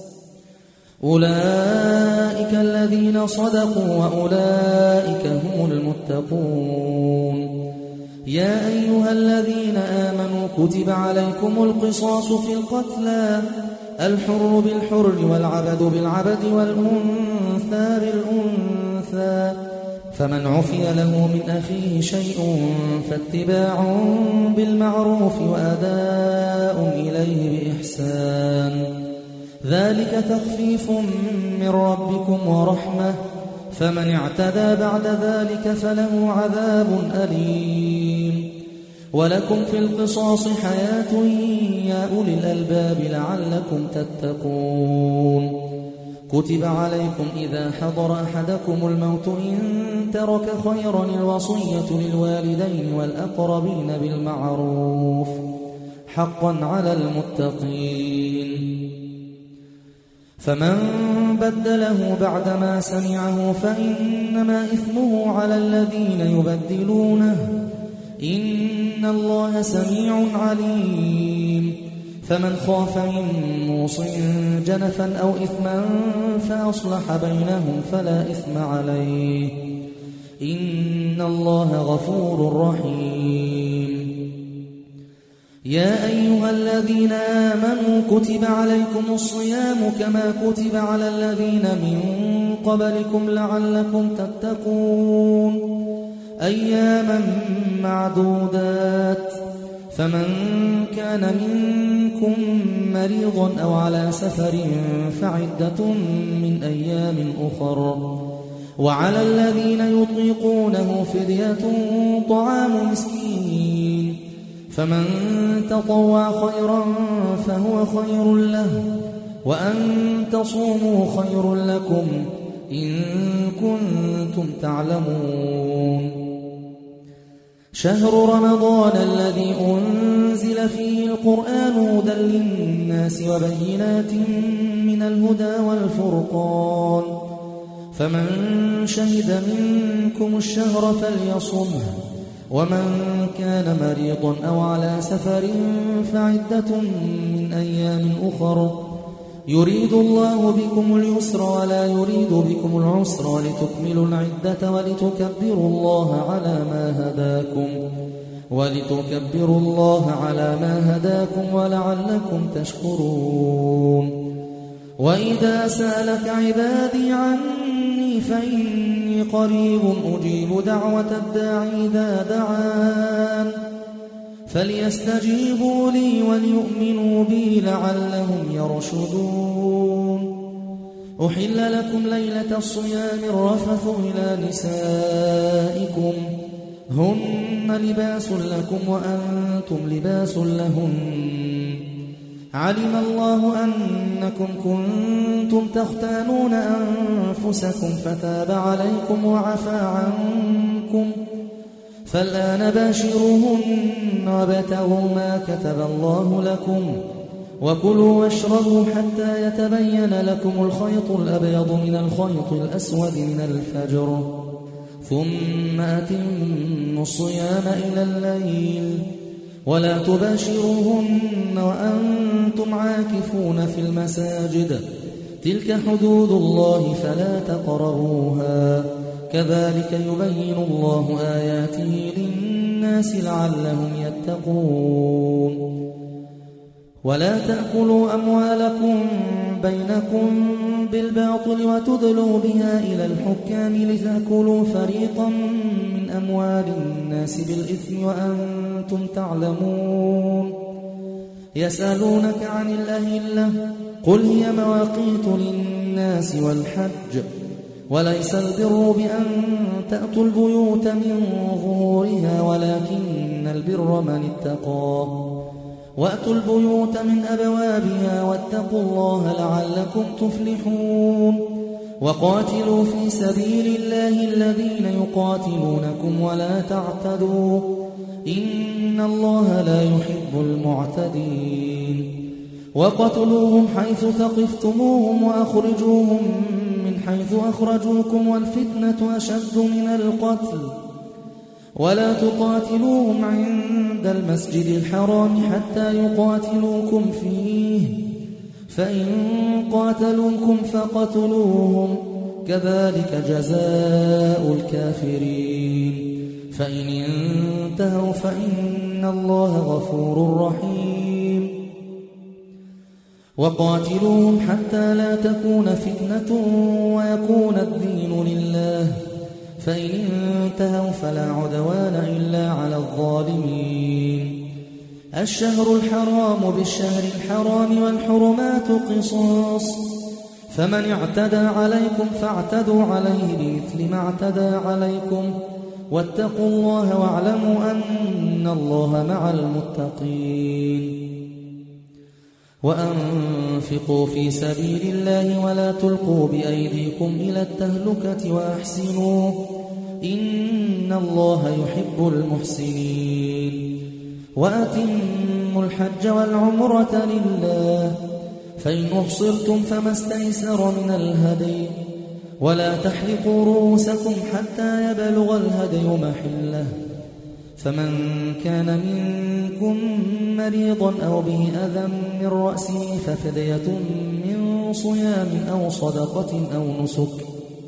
أولئك الذين صدقوا وأولئك هم المتقون. يا أيها الذين آمنوا كتب عليكم القصاص في القتلى الحر بالحر والعبد بالعبد والأنثى بالأنثى فمن عفي له من أخيه شيء فاتباع بالمعروف وأداء إليه بإحسان ذلك تخفيف من ربكم ورحمة فمن اعتدى بعد ذلك فله عذاب أليم. ولكم في القصاص حياة يا أولي الألباب لعلكم تتقون. كتب عليكم إذا حضر أحدكم الموت إن ترك خيرا الوصية للوالدين والأقربين بالمعروف حقا على المتقين. فمن بدله بعدما سمعه فإنما إثمه على الذين يبدلونه إن الله سميع عليم. فمن خاف من موص جنفا أو إثما فأصلح بينهم فلا إثم عليه إن الله غفور رحيم. يا أيها الذين آمنوا كتب عليكم الصيام كما كتب على الذين من قبلكم لعلكم تتقون أياما معدودات فمن كان منكم مريضا أو على سفر فعدة من أيام أخر وعلى الذين يطيقونه فدية طعام مسكين فمن تطوع خيرا فهو خير له وأن تصوموا خير لكم إن كنتم تعلمون. شهر رمضان الذي أنزل فيه القرآن هدى للناس وبينات من الهدى والفرقان فمن شهد منكم الشهر فليصمه ومن كان مريضا أو على سفر فعدة من أيام أخر يريد الله بكم اليسر ولا يريد بكم العسر ولتكملوا العدة ولتكبروا الله على ما هداكم ولتكبروا الله على ما هداكم ولعلكم تشكرون. وإذا سألك عبادي عني فإني قريب أجيب دعوة الداعي إذا دعان فليستجيبوا لي وليؤمنوا بي لعلهم يرشدون. أحل لكم ليلة الصيام الرفث إلى نسائكم هن لباس لكم وأنتم لباس لهن علم الله أنكم كنتم تختانون أنفسكم فتاب عليكم وعفى عنكم فالآن باشروهن وابتغوا ما كتب الله لكم وكلوا واشربوا حتى يتبين لكم الخيط الأبيض من الخيط الأسود من الفجر ثم أتموا الصيام إلى الليل ولا تباشروهن وأنتم عاكفون في المساجد تلك حدود الله فلا تقربوها كذلك يبين الله آياته للناس لعلهم يتقون. ولا تأكلوا أموالكم بينكم بالباطل وتدلوا بها إلى الحكام لتأكلوا فريقا من أموال الناس بالإثم وأنتم تعلمون يسألونك عن الأهلة قل هي مواقيت للناس والحج وليس البر بأن تأتوا البيوت من ظهورها ولكن البر من اتقى وأتوا البيوت من أبوابها واتقوا الله لعلكم تفلحون وقاتلوا في سبيل الله الذين يقاتلونكم ولا تعتدوا إن الله لا يحب المعتدين وقتلوهم حيث ثقفتموهم وأخرجوهم من حيث أخرجوكم والفتنة أشد من القتل ولا تقاتلوهم عند المسجد الحرام حتى يقاتلوكم فيه فإن قاتلوكم فقتلوهم كذلك جزاء الكافرين فإن انتهوا فإن الله غفور رحيم وقاتلوهم حتى لا تكون فتنة ويكون الدين لله فإن انتهوا فلا عدوان إلا على الظالمين الشهر الحرام بالشهر الحرام والحرمات قصاص فمن اعتدى عليكم فاعتدوا عليه بمثل ما اعتدى عليكم واتقوا الله واعلموا أن الله مع المتقين وأنفقوا في سبيل الله ولا تلقوا بأيديكم إلى التهلكة وأحسنوا إن الله يحب المحسنين وأتموا الحج والعمرة لله فإن أحصرتم فما استيسر من الهدي ولا تحلقوا رؤوسكم حتى يبلغ الهدي محله فمن كان منكم مريضا أو به أذى من رأسه ففدية من صيام أو صدقة أو نسك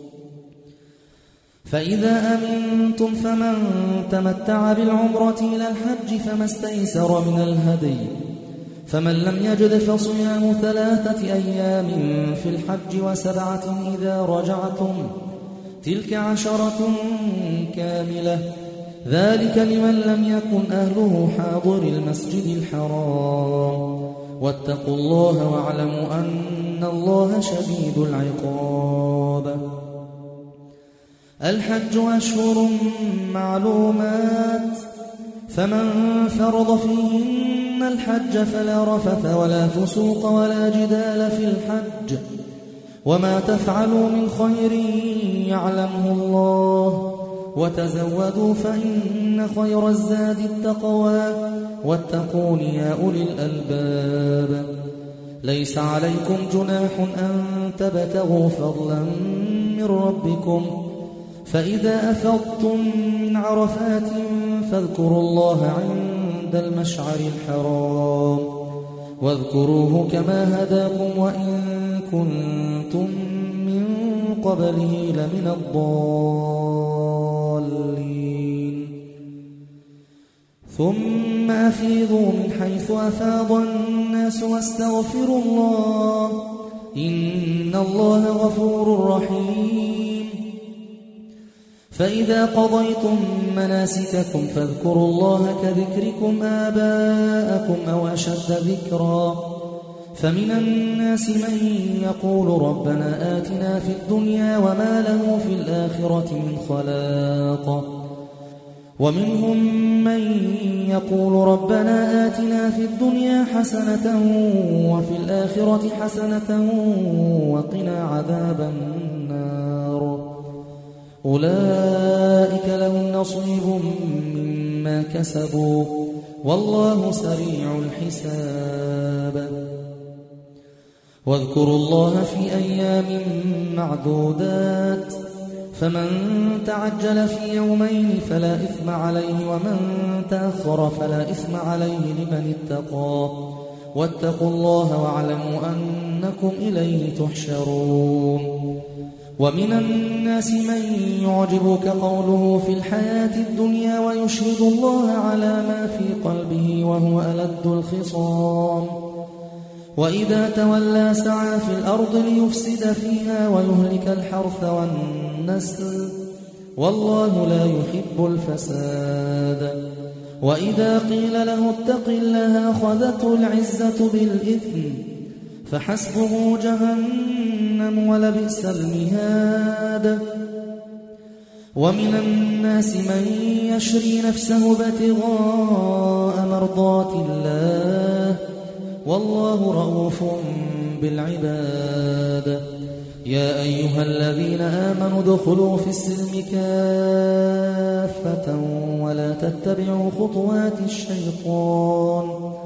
فإذا أمنتم فمن تمتع بالعمرة إلى الحج فما استيسر من الهدي فمن لم يجد فصيام ثلاثة أيام في الحج وسبعة إذا رجعتم تلك عشرة كاملة ذلك لمن لم يكن أهله حاضر المسجد الحرام واتقوا الله واعلموا أن الله شديد العقاب الحج أشهر معلومات فمن فرض فيهن الحج فلا رفث ولا فسوق ولا جدال في الحج وما تفعلوا من خير يعلمه الله وتزودوا فإن خير الزاد التقوى واتقون يا أولي الألباب ليس عليكم جناح أن تبتغوا فضلا من ربكم فإذا أفضتم من عرفات فاذكروا الله عند المشعر الحرام واذكروه كما هداكم وإن كنتم من قبله لمن الضالين ثم أفيضوا من حيث أفاض الناس واستغفروا الله إن الله غفور رحيم فإذا قضيتم مناسككم فاذكروا الله كذكركم آباءكم أو أشد ذكرا فمن الناس من يقول ربنا آتنا في الدنيا وما له في الآخرة من خلاق ومنهم من يقول ربنا آتنا في الدنيا حسنة وفي الآخرة حسنة وقنا عذاب النار أولئك لهم نصيب مما كسبوا والله سريع الحساب واذكروا الله في أيام معدودات فمن تعجل في يومين فلا إثم عليه ومن تأخر فلا إثم عليه لمن اتقى واتقوا الله واعلموا أنكم إليه تحشرون ومن الناس من يعجبك قوله في الحياة الدنيا ويشهد الله على ما في قلبه وهو ألد الخصام وإذا تولى سعى في الأرض ليفسد فيها ويهلك الحرث والنسل والله لا يحب الفساد. وإذا قيل له اتق الله أخذته العزة بالإثم فحسبه جهنم ولبئس المهاد. ومن الناس من يشري نفسه ابتغاء مرضات الله والله رؤوف بالعباد. يا أيها الذين آمنوا ادخلوا في السلم كافة ولا تتبعوا خطوات الشيطان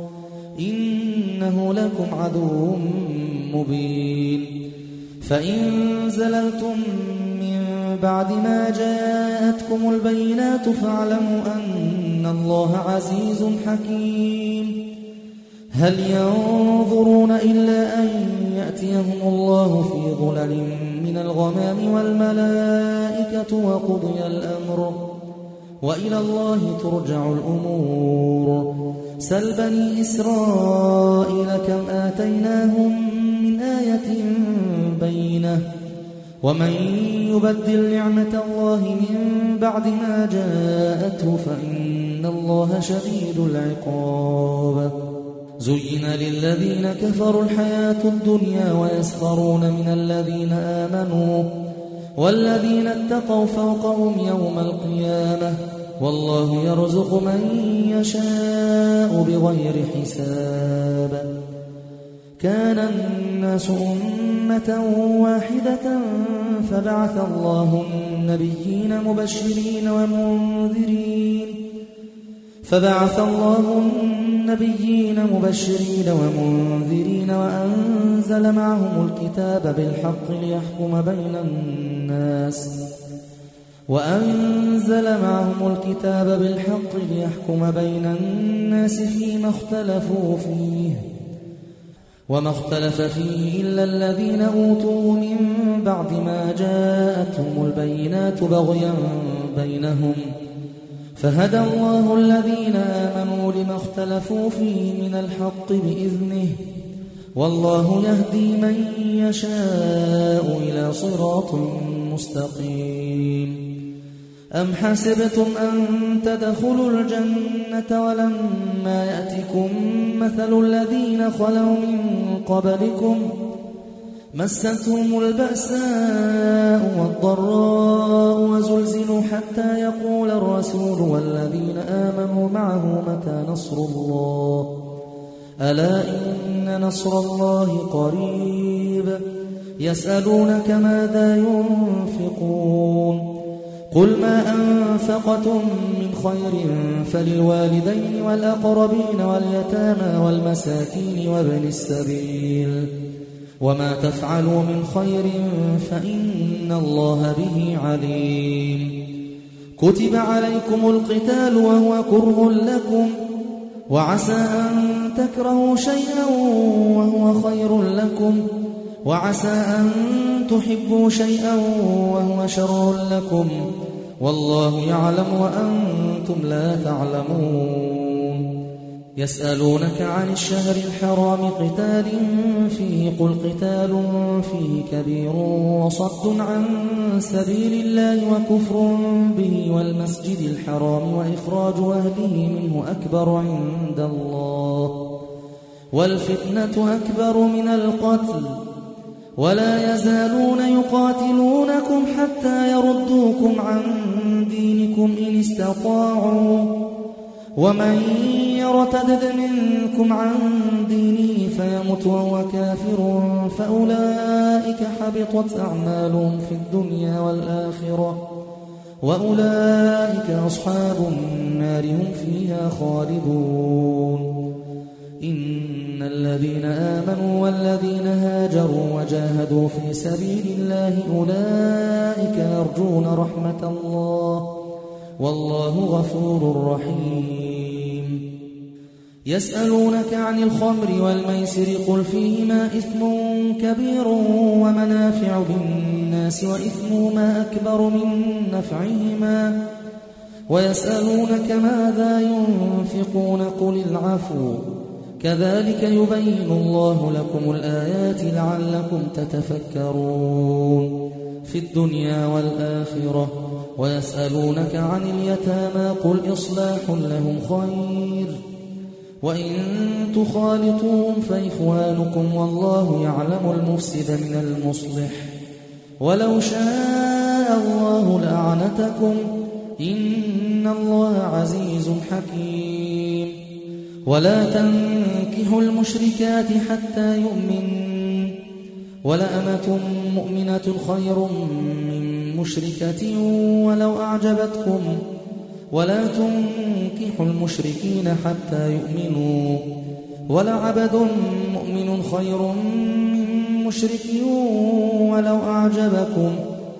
إنه لكم عدو مبين. فإن زللتم من بعد ما جاءتكم البينات فاعلموا أن الله عزيز حكيم. هل ينظرون إلا أن يأتيهم الله في ظلل من الغمام والملائكة وقضي الأمر وإلى الله ترجع الأمور. سل بني إسرائيل كم آتيناهم من آية بينة ومن يبدل نعمة الله من بعد ما جاءته فإن الله شديد العقاب. زين للذين كفروا الحياة الدنيا ويسخرون من الذين آمنوا والذين اتقوا فوقهم يوم القيامة والله يرزق من يشاء بغير حساب. كان الناس أمة واحدة فبعث الله النبيين مبشرين ومنذرين فبعث الله النبيين مبشرين ومنذرين وأنزل معهم الكتاب بالحق ليحكم بين الناس وأنزل معهم الكتاب بالحق ليحكم بين الناس فيما اختلفوا فيه وما اختلف فيه إلا الذين أوتوه من بعد ما جاءتهم البينات بغيا بينهم فهدى الله الذين آمنوا لما اختلفوا فيه من الحق بإذنه والله يهدي من يشاء إلى صراط مستقيم. أم حسبتم أن تدخلوا الجنة ولما يأتكم مثل الذين خلوا من قبلكم مستهم البأساء والضراء وزلزلوا حتى يقول الرسول والذين آمنوا معه متى نصر الله ألا إن نصر الله قريب. يسألونك ماذا ينفقون قل ما أنفقتم من خير فللوالدين والأقربين واليتامى والمساكين وابن السبيل وما تفعلوا من خير فإن الله به عليم. كتب عليكم القتال وهو كره لكم وعسى أن تكرهوا شيئا وهو خير لكم وعسى أن تحبوا شيئا وهو شر لكم والله يعلم وأنتم لا تعلمون. يسألونك عن الشهر الحرام قتال فيه قل قتال فيه كبير وصد عن سبيل الله وكفر به والمسجد الحرام وإخراج أهله منه أكبر عند الله والفتنة أكبر من القتل ولا يزالون يقاتلونكم حتى يردوكم عن دينكم إن استطاعوا ومن يرتد منكم عن دينه فيمت وهو كافر فأولئك حبطت أعمالهم في الدنيا والآخرة وأولئك أصحاب النار هم فيها خالدون. إن الذين آمنوا والذين هاجروا وجاهدوا في سبيل الله أولئك يرجون رحمة الله والله غفور رحيم. يسألونك عن الخمر والميسر قل فيهما إثم كبير ومنافع للناس وإثمهما أكبر من نفعهما ويسألونك ماذا ينفقون قل العفو كذلك يبين الله لكم الآيات لعلكم تتفكرون في الدنيا والآخرة ويسألونك عن اليتامى قل إصلاح لهم خير وإن تخالطوهم فإخوانكم والله يعلم المفسد من المصلح ولو شاء الله لأعنتكم إن الله عزيز حكيم ولا تنكحوا المشركات حتى يؤمنوا ولأمة مؤمنة خير من مشركة ولو أعجبتكم ولا تنكحوا المشركين حتى يؤمنوا ولعبد مؤمن خير من مشرك ولو أعجبكم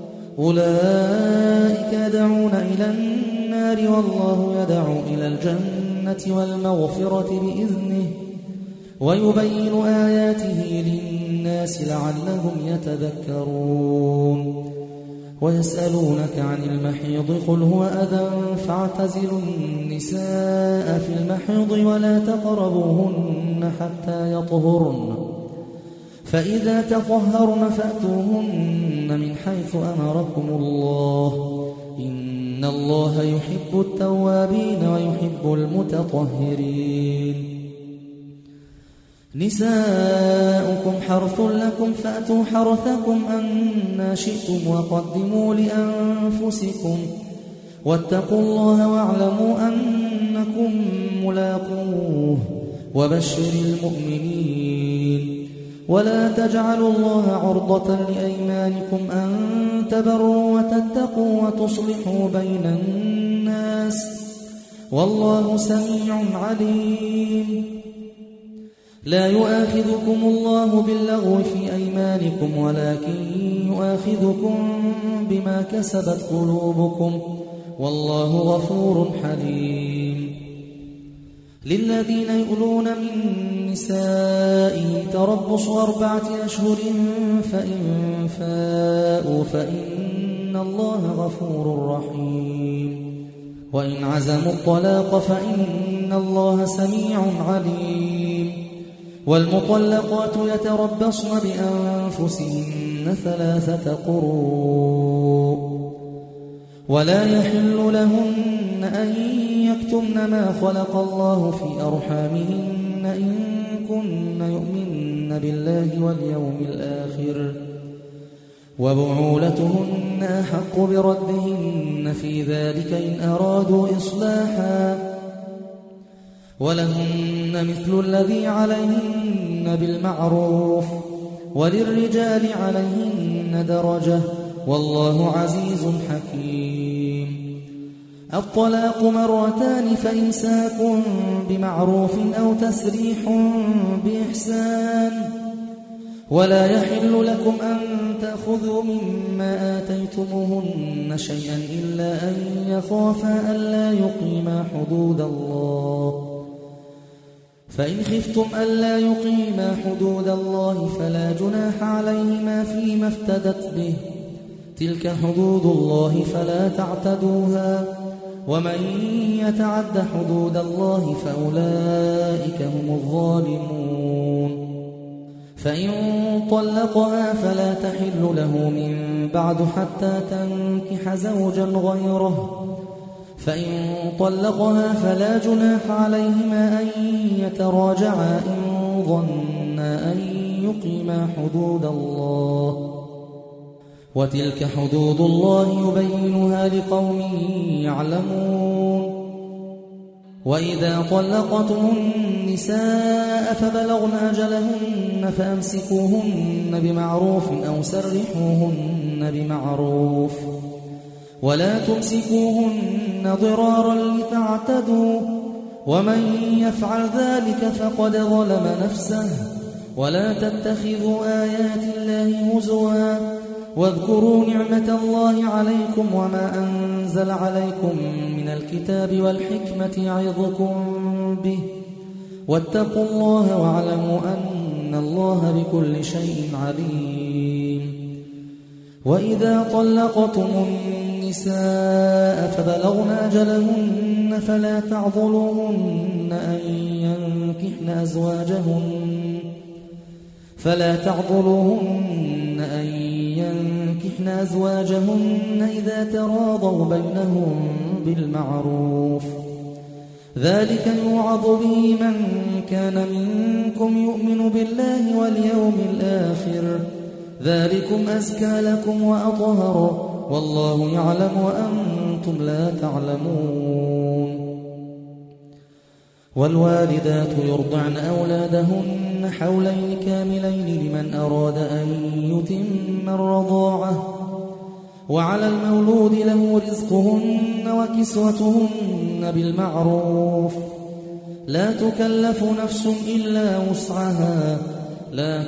أولئك يدعون إلى النار والله يدعو إلى الجنة والمغفرة بإذنه ويبين آياته للناس لعلهم يتذكرون ويسألونك عن المحيض قل هو أذى فاعتزلوا النساء في المحيض ولا تقربوهن حتى يطهرن فإذا تطهرن فأتوهن من حيث أمركم الله إن الله يحب التوابين ويحب المتطهرين نساؤكم حرث لكم فأتوا حرثكم أن شئتم وقدموا لأنفسكم واتقوا الله واعلموا أنكم ملاقوه وبشر المؤمنين ولا تجعلوا الله عرضة لأيمانكم أن تبروا وتتقوا وتصلحوا بين الناس والله سميع عليم لا يؤاخذكم الله باللغو في أيمانكم ولكن يؤاخذكم بما كسبت قلوبكم والله غفور حليم للذين يؤلون من نسائهم تربص أربعة أشهر فإن فاءوا فإن الله غفور رحيم وإن عزموا الطلاق فإن الله سميع عليم والمطلقات يتربصن بأنفسهن ثلاثة قروء ولا يحل لهن أن يكتمن ما خلق الله في أرحامهن إن كن يؤمن بالله واليوم الآخر وبعولتهن أحق بردهن في ذلك إن أرادوا إصلاحا ولهن مثل الذي عليهن بالمعروف وللرجال عليهن درجة والله عزيز حكيم الطلاق مرتان فإمساك بمعروف أو تسريح بإحسان ولا يحل لكم أن تأخذوا مما آتيتموهن شيئا إلا أن يخافا ألا يقيما حدود الله فإن خفتم ألا يقيما حدود الله فلا جناح عليهما فيما افتدت به تلك حدود الله فلا تعتدوها ومن يتعد حدود الله فأولئك هم الظالمون فإن طلقها فلا تحل له من بعد حتى تنكح زوجا غيره فإن طلقها فلا جناح عليهما أن يتراجعا إن ظنا أن يقيما حدود الله وتلك حدود الله يبينها لقوم يعلمون وإذا طلقتم النساء فبلغن أجلهن فأمسكوهن بمعروف أو سرحوهن بمعروف ولا تمسكوهن ضرارا لتعتدوا ومن يفعل ذلك فقد ظلم نفسه ولا تتخذوا آيات الله هزوا واذكروا نعمة الله عليكم وما أنزل عليكم من الكتاب والحكمة يعظكم به واتقوا الله واعلموا أن الله بكل شيء عليم وإذا طلقتم النساء فبلغن أجلهن فلا تعضلوهن أن ينكحن أزواجهن فلا تعضلوهن أن ينكحن أزواجهن إذا تراضوا بينهم بالمعروف ذلك يوعظ به من كان منكم يؤمن بالله واليوم الآخر ذلكم أزكى لكم وأطهر والله يعلم وأنتم لا تعلمون والوالدات يرضعن أولادهن حولين كاملين لمن أراد أن يتم الرضاعة وعلى المولود له رزقهن وكسوتهن بالمعروف لا تكلف نفس إلا وسعها لا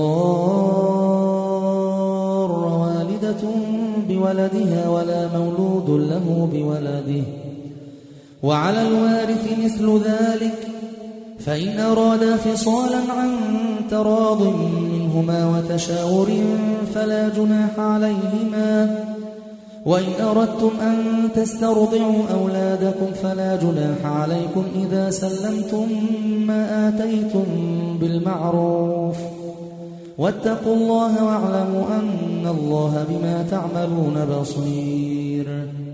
تضار والدة بولدها ولا مولود له بولده وعلى الوارث مثل ذلك فإن أرادا فصالا عن تراض منهما وتشاور فلا جناح عليهما وإن أردتم أن تسترضعوا أولادكم فلا جناح عليكم إذا سلمتم ما آتيتم بالمعروف واتقوا الله واعلموا أن الله بما تعملون بصير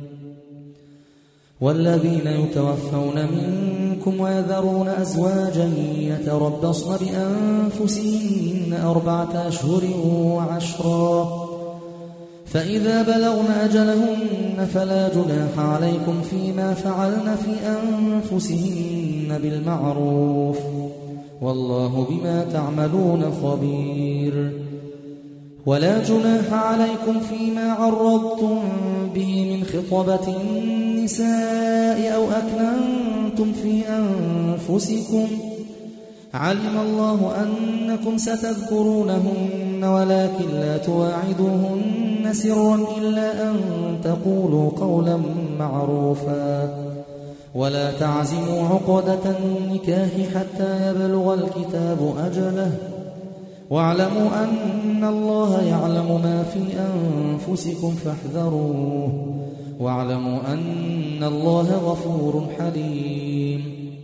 والذين يتوفون منكم ويذرون أزواجا يتربصن بأنفسهن أربعة أشهر وعشرا فإذا بلغن أجلهن فلا جناح عليكم فيما فعلن في أنفسهن بالمعروف والله بما تعملون خبير ولا جناح عليكم فيما عرضتم به من خطبة النساء أو أكننتم في أنفسكم علم الله أنكم ستذكرونهن ولكن لا تواعدوهن سرا إلا أن تقولوا قولا معروفا ولا تعزموا عقدة النكاح حتى يبلغ الكتاب أجله واعلموا أن الله يعلم ما في أنفسكم فاحذروه واعلموا أن الله غفور حليم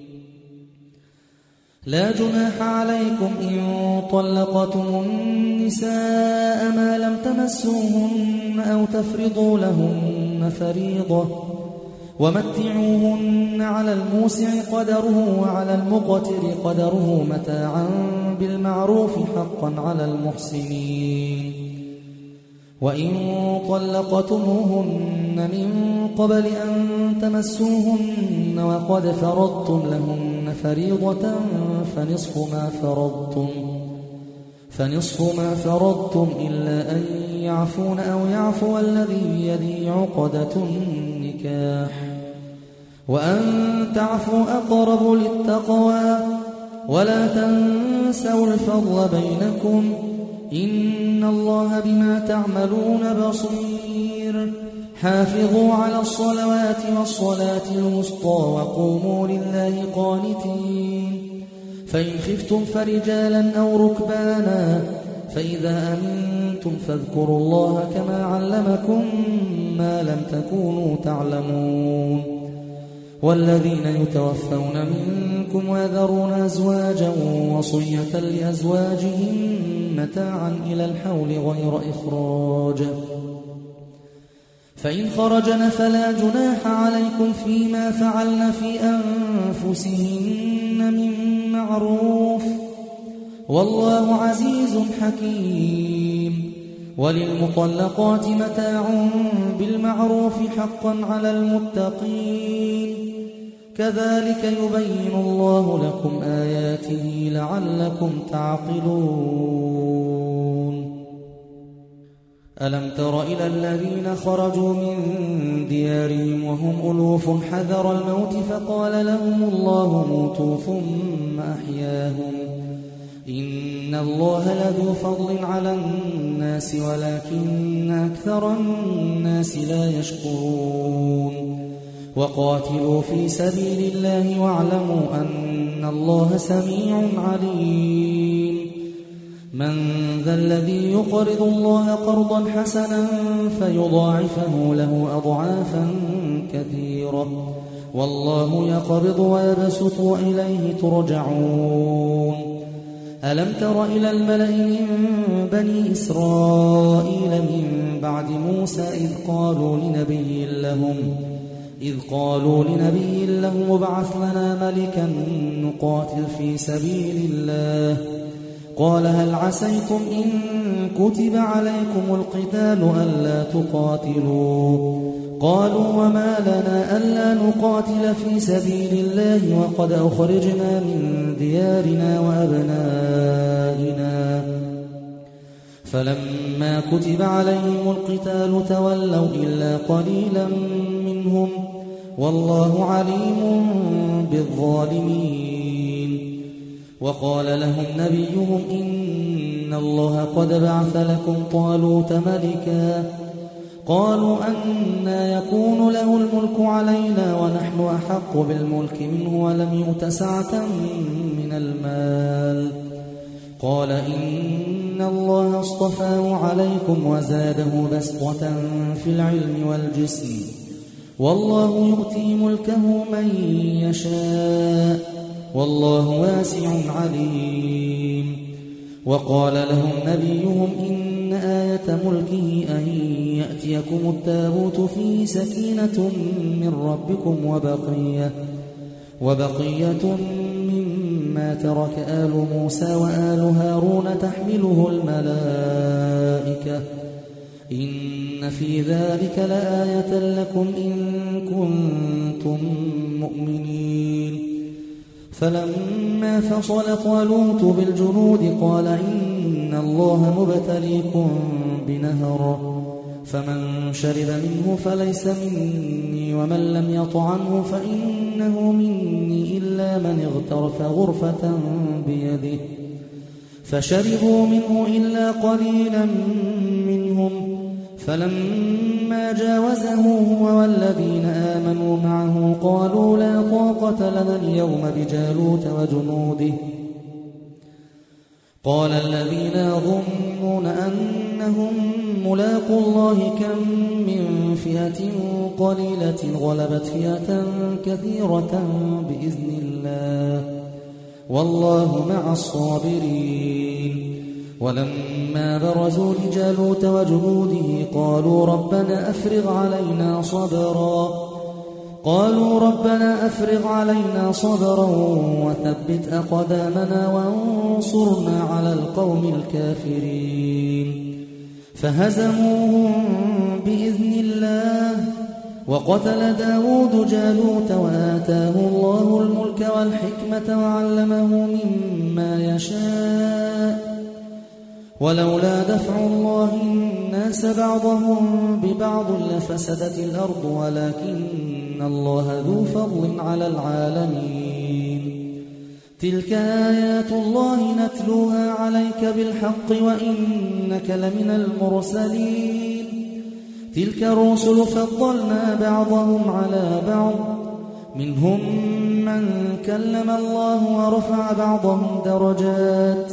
لا جناح عليكم إن طلقتم النساء ما لم تمسوهن أو تفرضوا لهن فريضة ومتعوهن على الموسع قدره وعلى المقتر قدره متاعا بالمعروف حقا على المحسنين وإن طلقتموهن من قبل أن تمسوهن وقد فرضتم لهن فريضة فنصف ما فرضتم فنصف ما فرضتم إلا أن يعفون أو يعفو الذي بيده عقدة النكاح وأن تعفوا أقرب للتقوى ولا تنسوا الفضل بينكم إن الله بما تعملون بصير حافظوا على الصلوات والصلاة الوسطى وقوموا لله قانتين فإن خفتم فرجالا أو ركبانا فإذا أمنتم فاذكروا الله كما علمكم ما لم تكونوا تعلمون والذين يتوفون منكم ويذرون أزواجا وصية لأزواجهم متاعا إلى الحول غير إخراج فإن خرجن فلا جناح عليكم فيما فعلن في أنفسهن من معروف والله عزيز حكيم وللمطلقات متاع بالمعروف حقا على المتقين كذلك يبين الله لكم آياته لعلكم تعقلون ألم تر إلى الذين خرجوا من ديارهم وهم ألوف حذر الموت فقال لهم الله موتوا ثم أحياهم إن الله لذو فضل على الناس ولكن أكثر الناس لا يشكرون وقاتلوا في سبيل الله واعلموا أن الله سميع عليم من ذا الذي يقرض الله قرضا حسنا فيضاعفه له أضعافا كثيرة والله يقبض ويبسط وإليه ترجعون ألم تر إلى الملأ من بني إسرائيل من بعد موسى إذ قالوا لنبي لهم إذ قالوا لنبي لهم ابعث لنا ملكا نقاتل في سبيل الله قال هل عسيتم إن كتب عليكم القتال ألا تقاتلوا قالوا وما لنا ألا نقاتل في سبيل الله وقد أخرجنا من ديارنا وأبنائنا فلما كتب عليهم القتال تولوا إلا قليلا منهم والله عليم بالظالمين وقال لهم نبيهم إن الله قد بعث لكم طالوت ملكا قالوا أنى يكون له الملك علينا ونحن أحق بالملك منه ولم يؤت سعة من المال قال إن الله اصطفاه عليكم وزاده بسطة في العلم والجسم والله يؤتي ملكه من يشاء والله واسع عليم وقال لهم نبيهم إن آية ملكه أن يأتيكم التابوت فيه سكينة من ربكم وبقية وبقية مما ترك آل موسى وآل هارون تحمله الملائكة إن في ذلك لآية لكم إن كنتم مؤمنين فلما فصل طالوت بالجنود قال إن الله مبتليكم بنهر فمن شرب منه فليس مني ومن لم يطعمه فإنه مني إلا من اغترف غرفة بيده فشربوا منه إلا قليلا منهم فلما جاوزه هو والذين آمنوا معه قالوا لا طاقة لنا اليوم بجالوت وجنوده قال الذين يظنون أنهم ملاقوا الله كم من فئة قليلة غلبت فئة كثيرة بإذن الله والله مع الصابرين ولما برزوا لجالوت وجنوده قالوا ربنا أفرغ علينا صبرا قالوا ربنا أفرغ علينا صبرا وثبت أقدامنا وانصرنا على القوم الكافرين فهزموهم بإذن الله وقتل داود جالوت وآتاه الله الملك والحكمة وعلمه مما يشاء ولولا دفع الله الناس بعضهم ببعض لفسدت الأرض ولكن الله ذو فضل على العالمين تلك آيات الله نتلوها عليك بالحق وإنك لمن المرسلين تلك الرسل فضلنا بعضهم على بعض منهم من كلم الله ورفع بعضهم درجات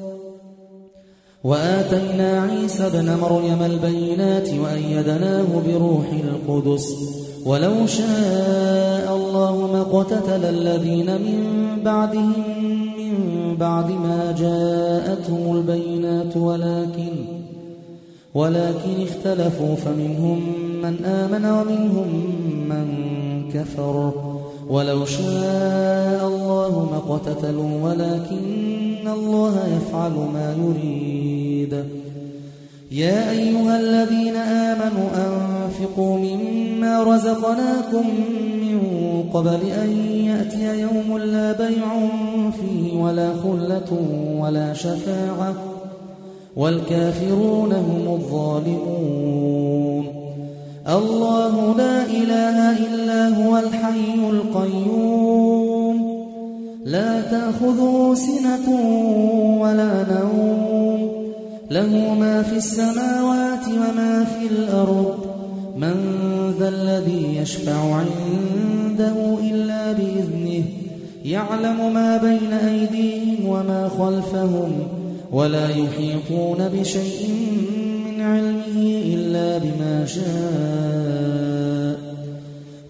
وآتينا عيسى ابن مريم البينات وأيدناه بروح القدس ولو شاء الله ما اقتتل الذين من بعدهم من بعد ما جاءتهم البينات ولكن ولكن اختلفوا فمنهم من آمن ومنهم من كفر ولو شاء الله ما اقتتلوا ولكن الله يفعل ما يريد يا أيها الذين آمنوا أنفقوا مما رزقناكم من قبل أن يأتي يوم لا بيع فيه ولا خلة ولا شفاعة والكافرون هم الظالمون الله لا إله إلا هو الحي القيوم لا تأخذه سنة ولا نوم له ما في السماوات وما في الأرض من ذا الذي يشفع عنده إلا بإذنه يعلم ما بين أيديهم وما خلفهم ولا يحيطون بشيء من علمه إلا بما شاء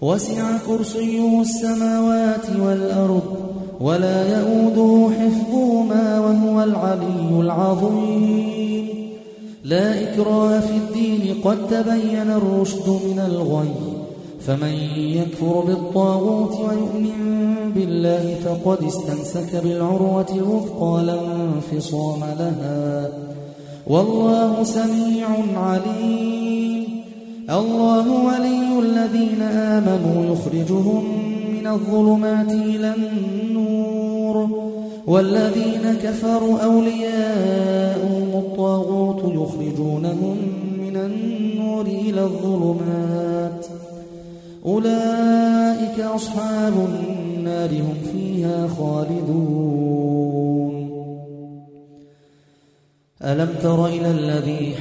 وسع كرسيه السماوات والأرض ولا يؤوده حفظهما وهو العلي العظيم. لا إكراه في الدين قد تبين الرشد من الغي، فمن يكفر بالطاغوت ويؤمن بالله فقد استمسك بالعروة الوثقى لا انفصام لها، والله سميع عليم. الله ولي الذين آمنوا يخرجهم من الظلمات إلى النور، والذين كفروا أولياؤهم الطاغوت يخرجونهم من النور إلى الظلمات، أولئك أصحاب النار هم فيها خالدون. ألم تر إلى الذي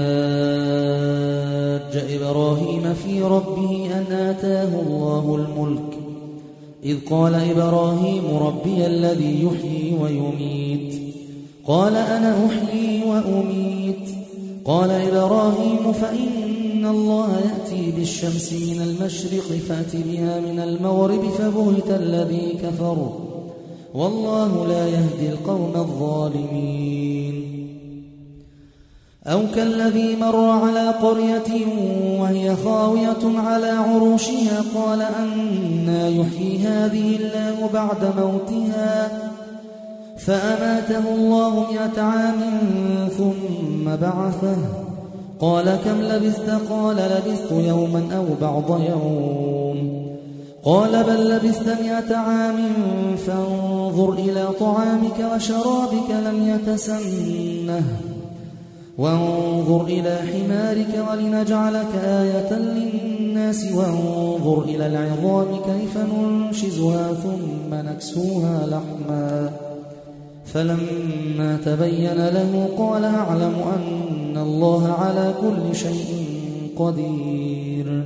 حاج إبراهيم في ربه أن آتاه الله الملك، إذ قال إبراهيم ربي الذي يحيي ويميت، قال أنا أحيي وأميت. قال إبراهيم فإن الله يأتي بالشمس من المشرق فأت بها من المغرب فبهت الذي كفر، والله لا يهدي القوم الظالمين. أو كالذي مر على قرية وهي خاوية على عروشها قال أنى يحيي هذه الله بعد موتها، فأماته الله مئة عام ثم بعثه، قال كم لبثت؟ قال لبثت يوما أو بعض يوم، قال بل لبثت مئة عام فانظر إلى طعامك وشرابك لم يتسنه، وانظر إلى حمارك ولنجعلك آية للناس، وانظر إلى العظام كيف ننشزها ثم نكسوها لحما، فلما تبين له قال أعلم أن الله على كل شيء قدير.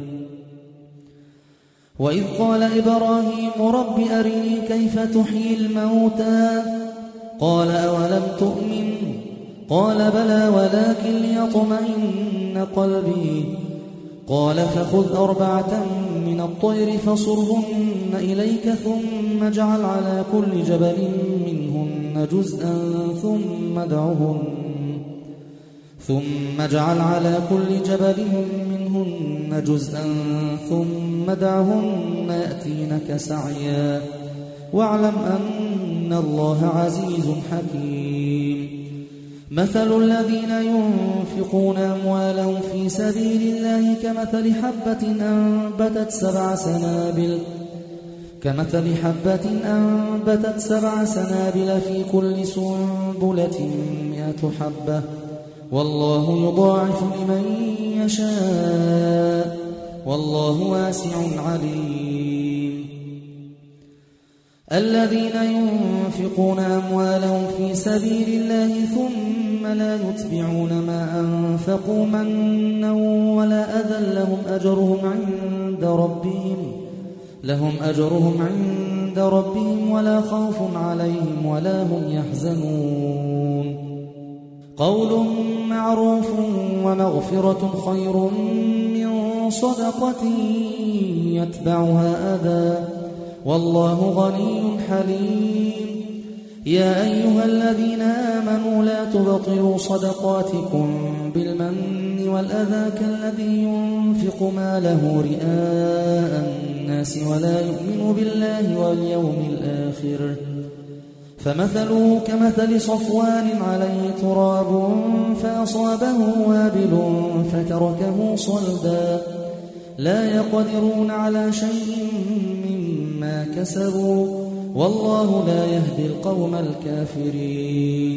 وإذ قال إبراهيم رب أرني كيف تحيي الموتى، قال أولم تؤمن؟ قال بلى ولكن ليطمئن قلبي، قال فخذ أربعة من الطير فصرهن إليك ثم اجعل على كل جبل منهن جزءا ثم ادعهن ثم اجعل على كل جبل منهن جزءا ثم ادعهن يأتينك سعيا، واعلم أن الله عزيز حكيم. مثل الذين ينفقون أموالهم في سبيل الله كمثل حبة أنبتت سبع سنابل كمثل حبة أنبتت سبع سنابل في كل سنبلة مئة حبة، والله يضاعف لمن يشاء، والله واسع عليم. الذين ينفقون أموالهم في سبيل الله ثم لا يتبعون ما أنفقوا منا ولا أذى لهم أجرهم عند ربهم لهم أجرهم عند ربهم ولا خوف عليهم ولا هم يحزنون. قول معروف ومغفرة خير من صدقة يتبعها أذى، والله غني حليم. يا أيها الذين آمنوا لا تبطلوا صدقاتكم بالمن والأذى كالذي ينفق ماله رئاء الناس ولا يؤمن بالله واليوم الآخر، فمثله كمثل صفوان عليه تراب فأصابه وابل فتركه صلدا، لا يقدرون على شيء مما كسبوا، والله لا يهدي القوم الكافرين.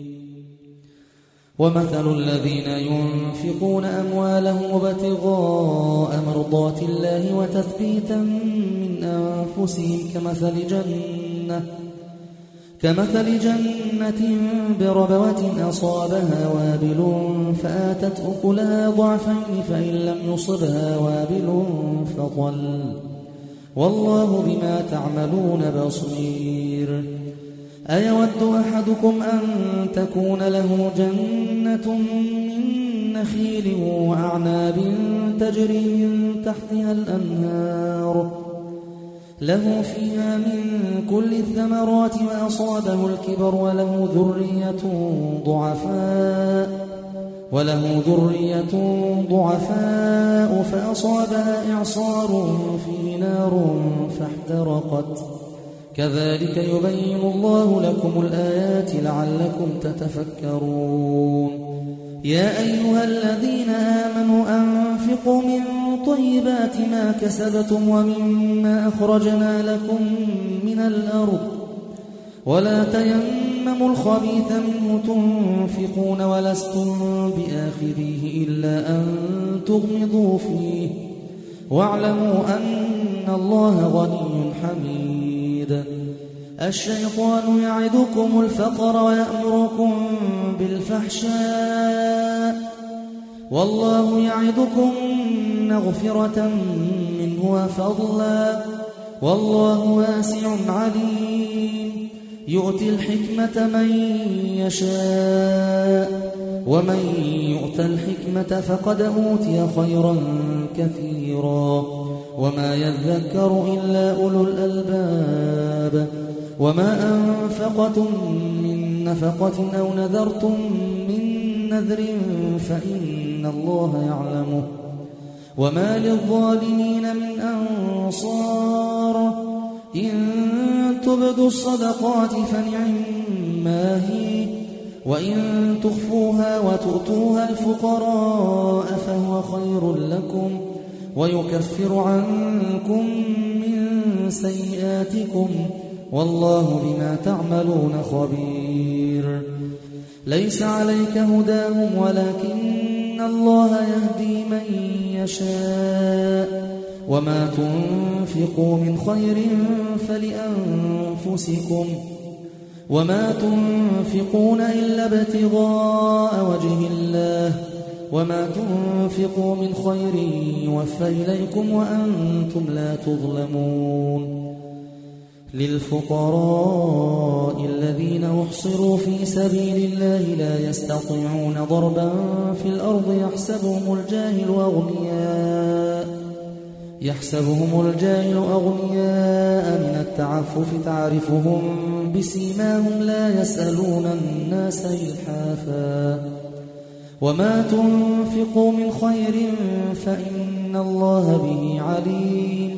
ومثل الذين ينفقون أموالهم ابتغاء مرضات الله وتثبيتا من أنفسهم كمثل جنة كمثل جنة بربوة أصابها وابل فآتت أكلها ضعفين فإن لم يصبها وابل فطل، والله بما تعملون بصير. أيود أحدكم أن تكون له جنة من نخيل وأعناب تجري من تحتها الأنهار له فيها من كل الثمرات وأصابه الكبر وله ذرية ضعفاء وله ذرية ضعفاء فأصابها إعصار فيه نار فاحترقت كذلك يبين الله لكم الآيات لعلكم تتفكرون يا أيها الذين آمنوا أنفقوا من طيبات ما كسبتم ومما أخرجنا لكم من الأرض ولا تيمموا الخبيث منه تنفقون ولستم بآخذيه إلا أن تغمضوا فيه واعلموا أن الله غني حميد الشيطان يعدكم الفقر ويأمركم بالفحشاء والله يعدكم مغفرة منه وفضلا والله واسع عليم يؤتي الحكمة من يشاء ومن يؤت الحكمة فقد أوتي خيرا كثيرا وما يذكر إلا أولو الألباب وما أنفقتم من نفقة أو نذرتم من نذر فإن الله يعلمه وما للظالمين من أنصار إن تبدوا الصدقات فنعما هي وإن تخفوها وتؤتوها الفقراء فهو خير لكم ويكفر عنكم من سيئاتكم والله بما تعملون خبير ليس عليك هداهم ولكن الله يهدي من يشاء وما تنفقوا من خير فلأنفسكم وما تنفقون إلا ابتغاء وجه الله وما تنفقوا من خير يوفى إليكم وأنتم لا تظلمون للفقراء الذين أحصروا في سبيل الله لا يستطيعون ضربا في الأرض يحسبهم الجاهل أغنياء يحسبهم الجاهل أغنياء من التعفف تعرفهم بسيماهم لا يسألون الناس إلحافا وما تنفقوا من خير فإن الله به عليم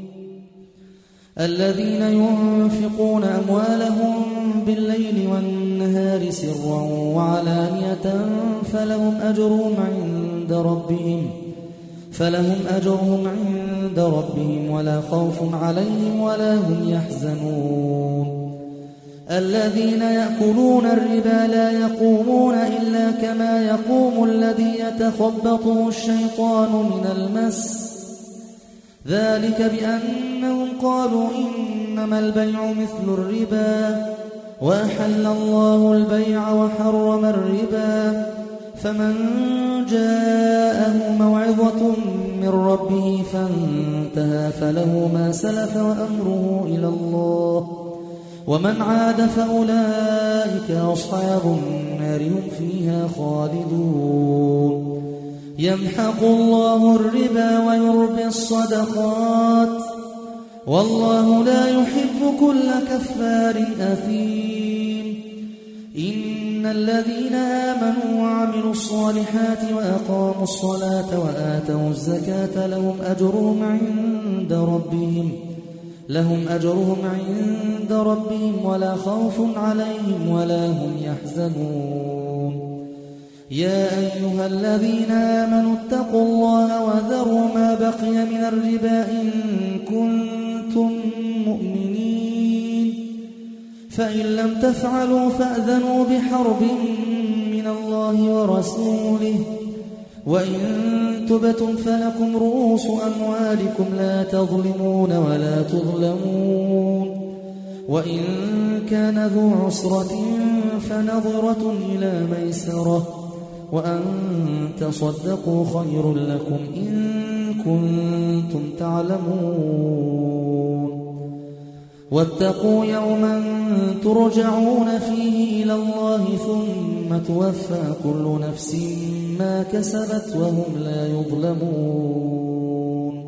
الذين ينفقون أموالهم بالليل والنهار سرا وعلانية فلهم أجرهم عند ربهم فلهم أجرهم عند ربهم ولا خوف عليهم ولا هم يحزنون الذين يأكلون الربا لا يقومون إلا كما يقوم الذي يتخبطه الشيطان من المس ذلك بأنهم قالوا إنما البيع مثل الربا وأحل الله البيع وحرم الربا فمن جاءه موعظة من ربه فانتهى فله ما سلف وأمره إلى الله ومن عاد فأولئك أصحاب النار هم فيها خالدون يمحق الله الربا ويربي الصدقات والله لا يحب كل كفار أثيم إن الذين آمنوا وعملوا الصالحات وأقاموا الصلاة وآتوا الزكاة لهم أجرهم عند ربهم لهم أجرهم عند ربهم ولا خوف عليهم ولا هم يحزنون يا أيها الذين آمنوا اتقوا الله وذروا ما بقي من الربا إن كنتم مؤمنين فإن لم تفعلوا فأذنوا بحرب من الله ورسوله وإن تبتم فلكم رؤوس أموالكم لا تظلمون ولا تظلمون وإن كان ذو عسرة فنظرة إلى ميسرة وأن تصدقوا خير لكم إن كنتم تعلمون واتقوا يوما ترجعون فيه إلى الله ثم توفى كل نفس ما كسبت وهم لا يظلمون.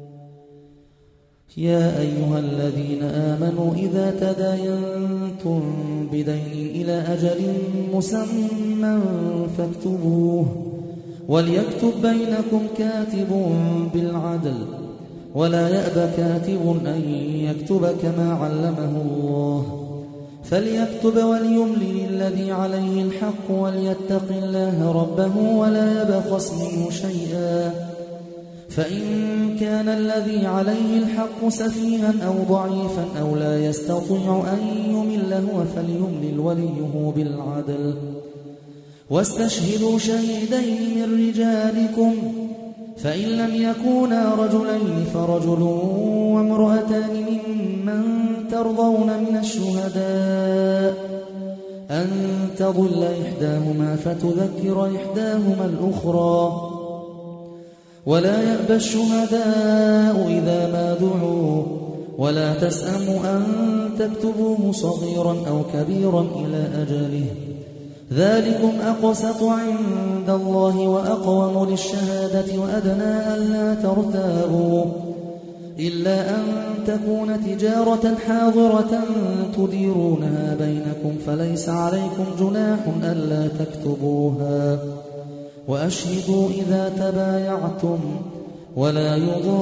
يا أيها الذين آمنوا إذا تداينتم بدين إلى أجل مسمى فاكتبوه، وليكتب بينكم كاتب بالعدل، ولا يأب كاتب أن يكتب كما علمه الله، فليكتب وليملل الذي عليه الحق وليتق الله ربه ولا يبخس منه شيئا، فإن كان الذي عليه الحق سفيها أو ضعيفا أو لا يستطيع أن يمل هو فليملل وليه بالعدل، واستشهدوا شهيدين من رجالكم، فإن لم يكونا رجلين فرجل وامرأتان ممن ترضون من الشهداء أن تضل إحداهما فتذكر إحداهما الأخرى، ولا يأبى الشهداء إذا ما دعوا، ولا تسأموا أن تكتبوه صغيرا أو كبيرا إلى أجله، ذلكم أقسط عند الله وأقوم للشهادة وأدنى ألا ترتابوا، إلا أن تكون تجارة حاضرة تديرونها بينكم فليس عليكم جناح ألا تكتبوها، وأشهدوا إذا تبايعتم، ولا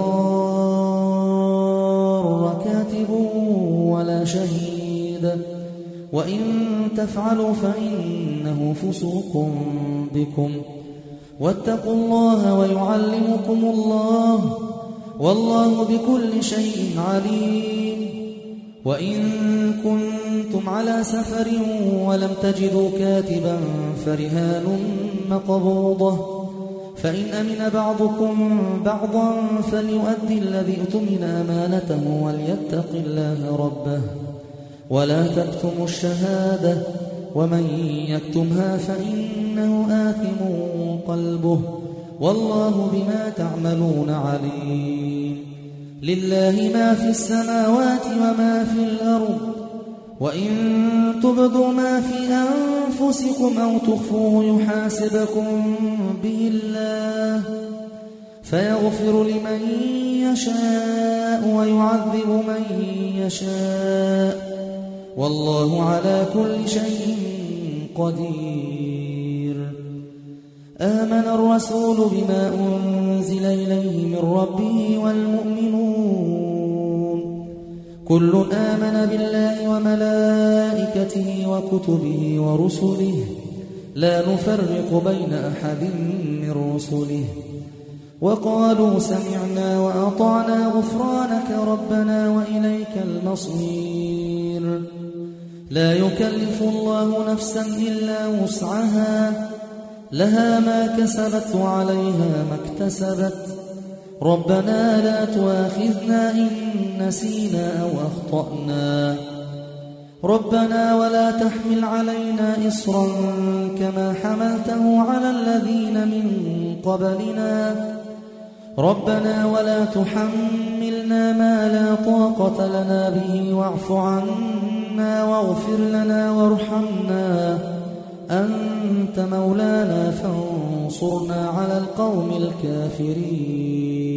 يضار كاتب ولا شهيد، وإن تفعلوا فإنه فسوق بكم، واتقوا الله ويعلمكم الله، والله بكل شيء عليم. وإن كنتم على سفر ولم تجدوا كاتبا فرهان مقبوضة، فإن أمن بعضكم بعضا فليؤدي الذي اؤتمن أمانته وليتق الله ربه، ولا تكتموا الشهادة، ومن يكتمها فإنه آثم قلبه، والله بما تعملون عليم. لله ما في السماوات وما في الأرض، وإن تبدوا ما في أنفسكم أو تخفوه يحاسبكم به الله، فيغفر لمن يشاء ويعذب من يشاء، والله على كل شيء قدير. آمن الرسول بما أنزل إليه من ربه والمؤمنون كل آمن بالله وملائكته وكتبه ورسله لا نفرق بين أحد من رسله، وقالوا سمعنا وأطعنا غفرانك ربنا وإليك المصير. لا يكلف الله نفسا إلا وسعها، لها ما كسبت وعليها ما اكتسبت، ربنا لا تؤاخذنا إن نسينا أو أخطأنا، ربنا ولا تحمل علينا إصرا كما حملته على الذين من قبلنا، ربنا ولا تحملنا ما لا طاقة لنا به واعف عنا واغفر لنا وارحمنا، أنت مولانا فانصرنا على القوم الكافرين.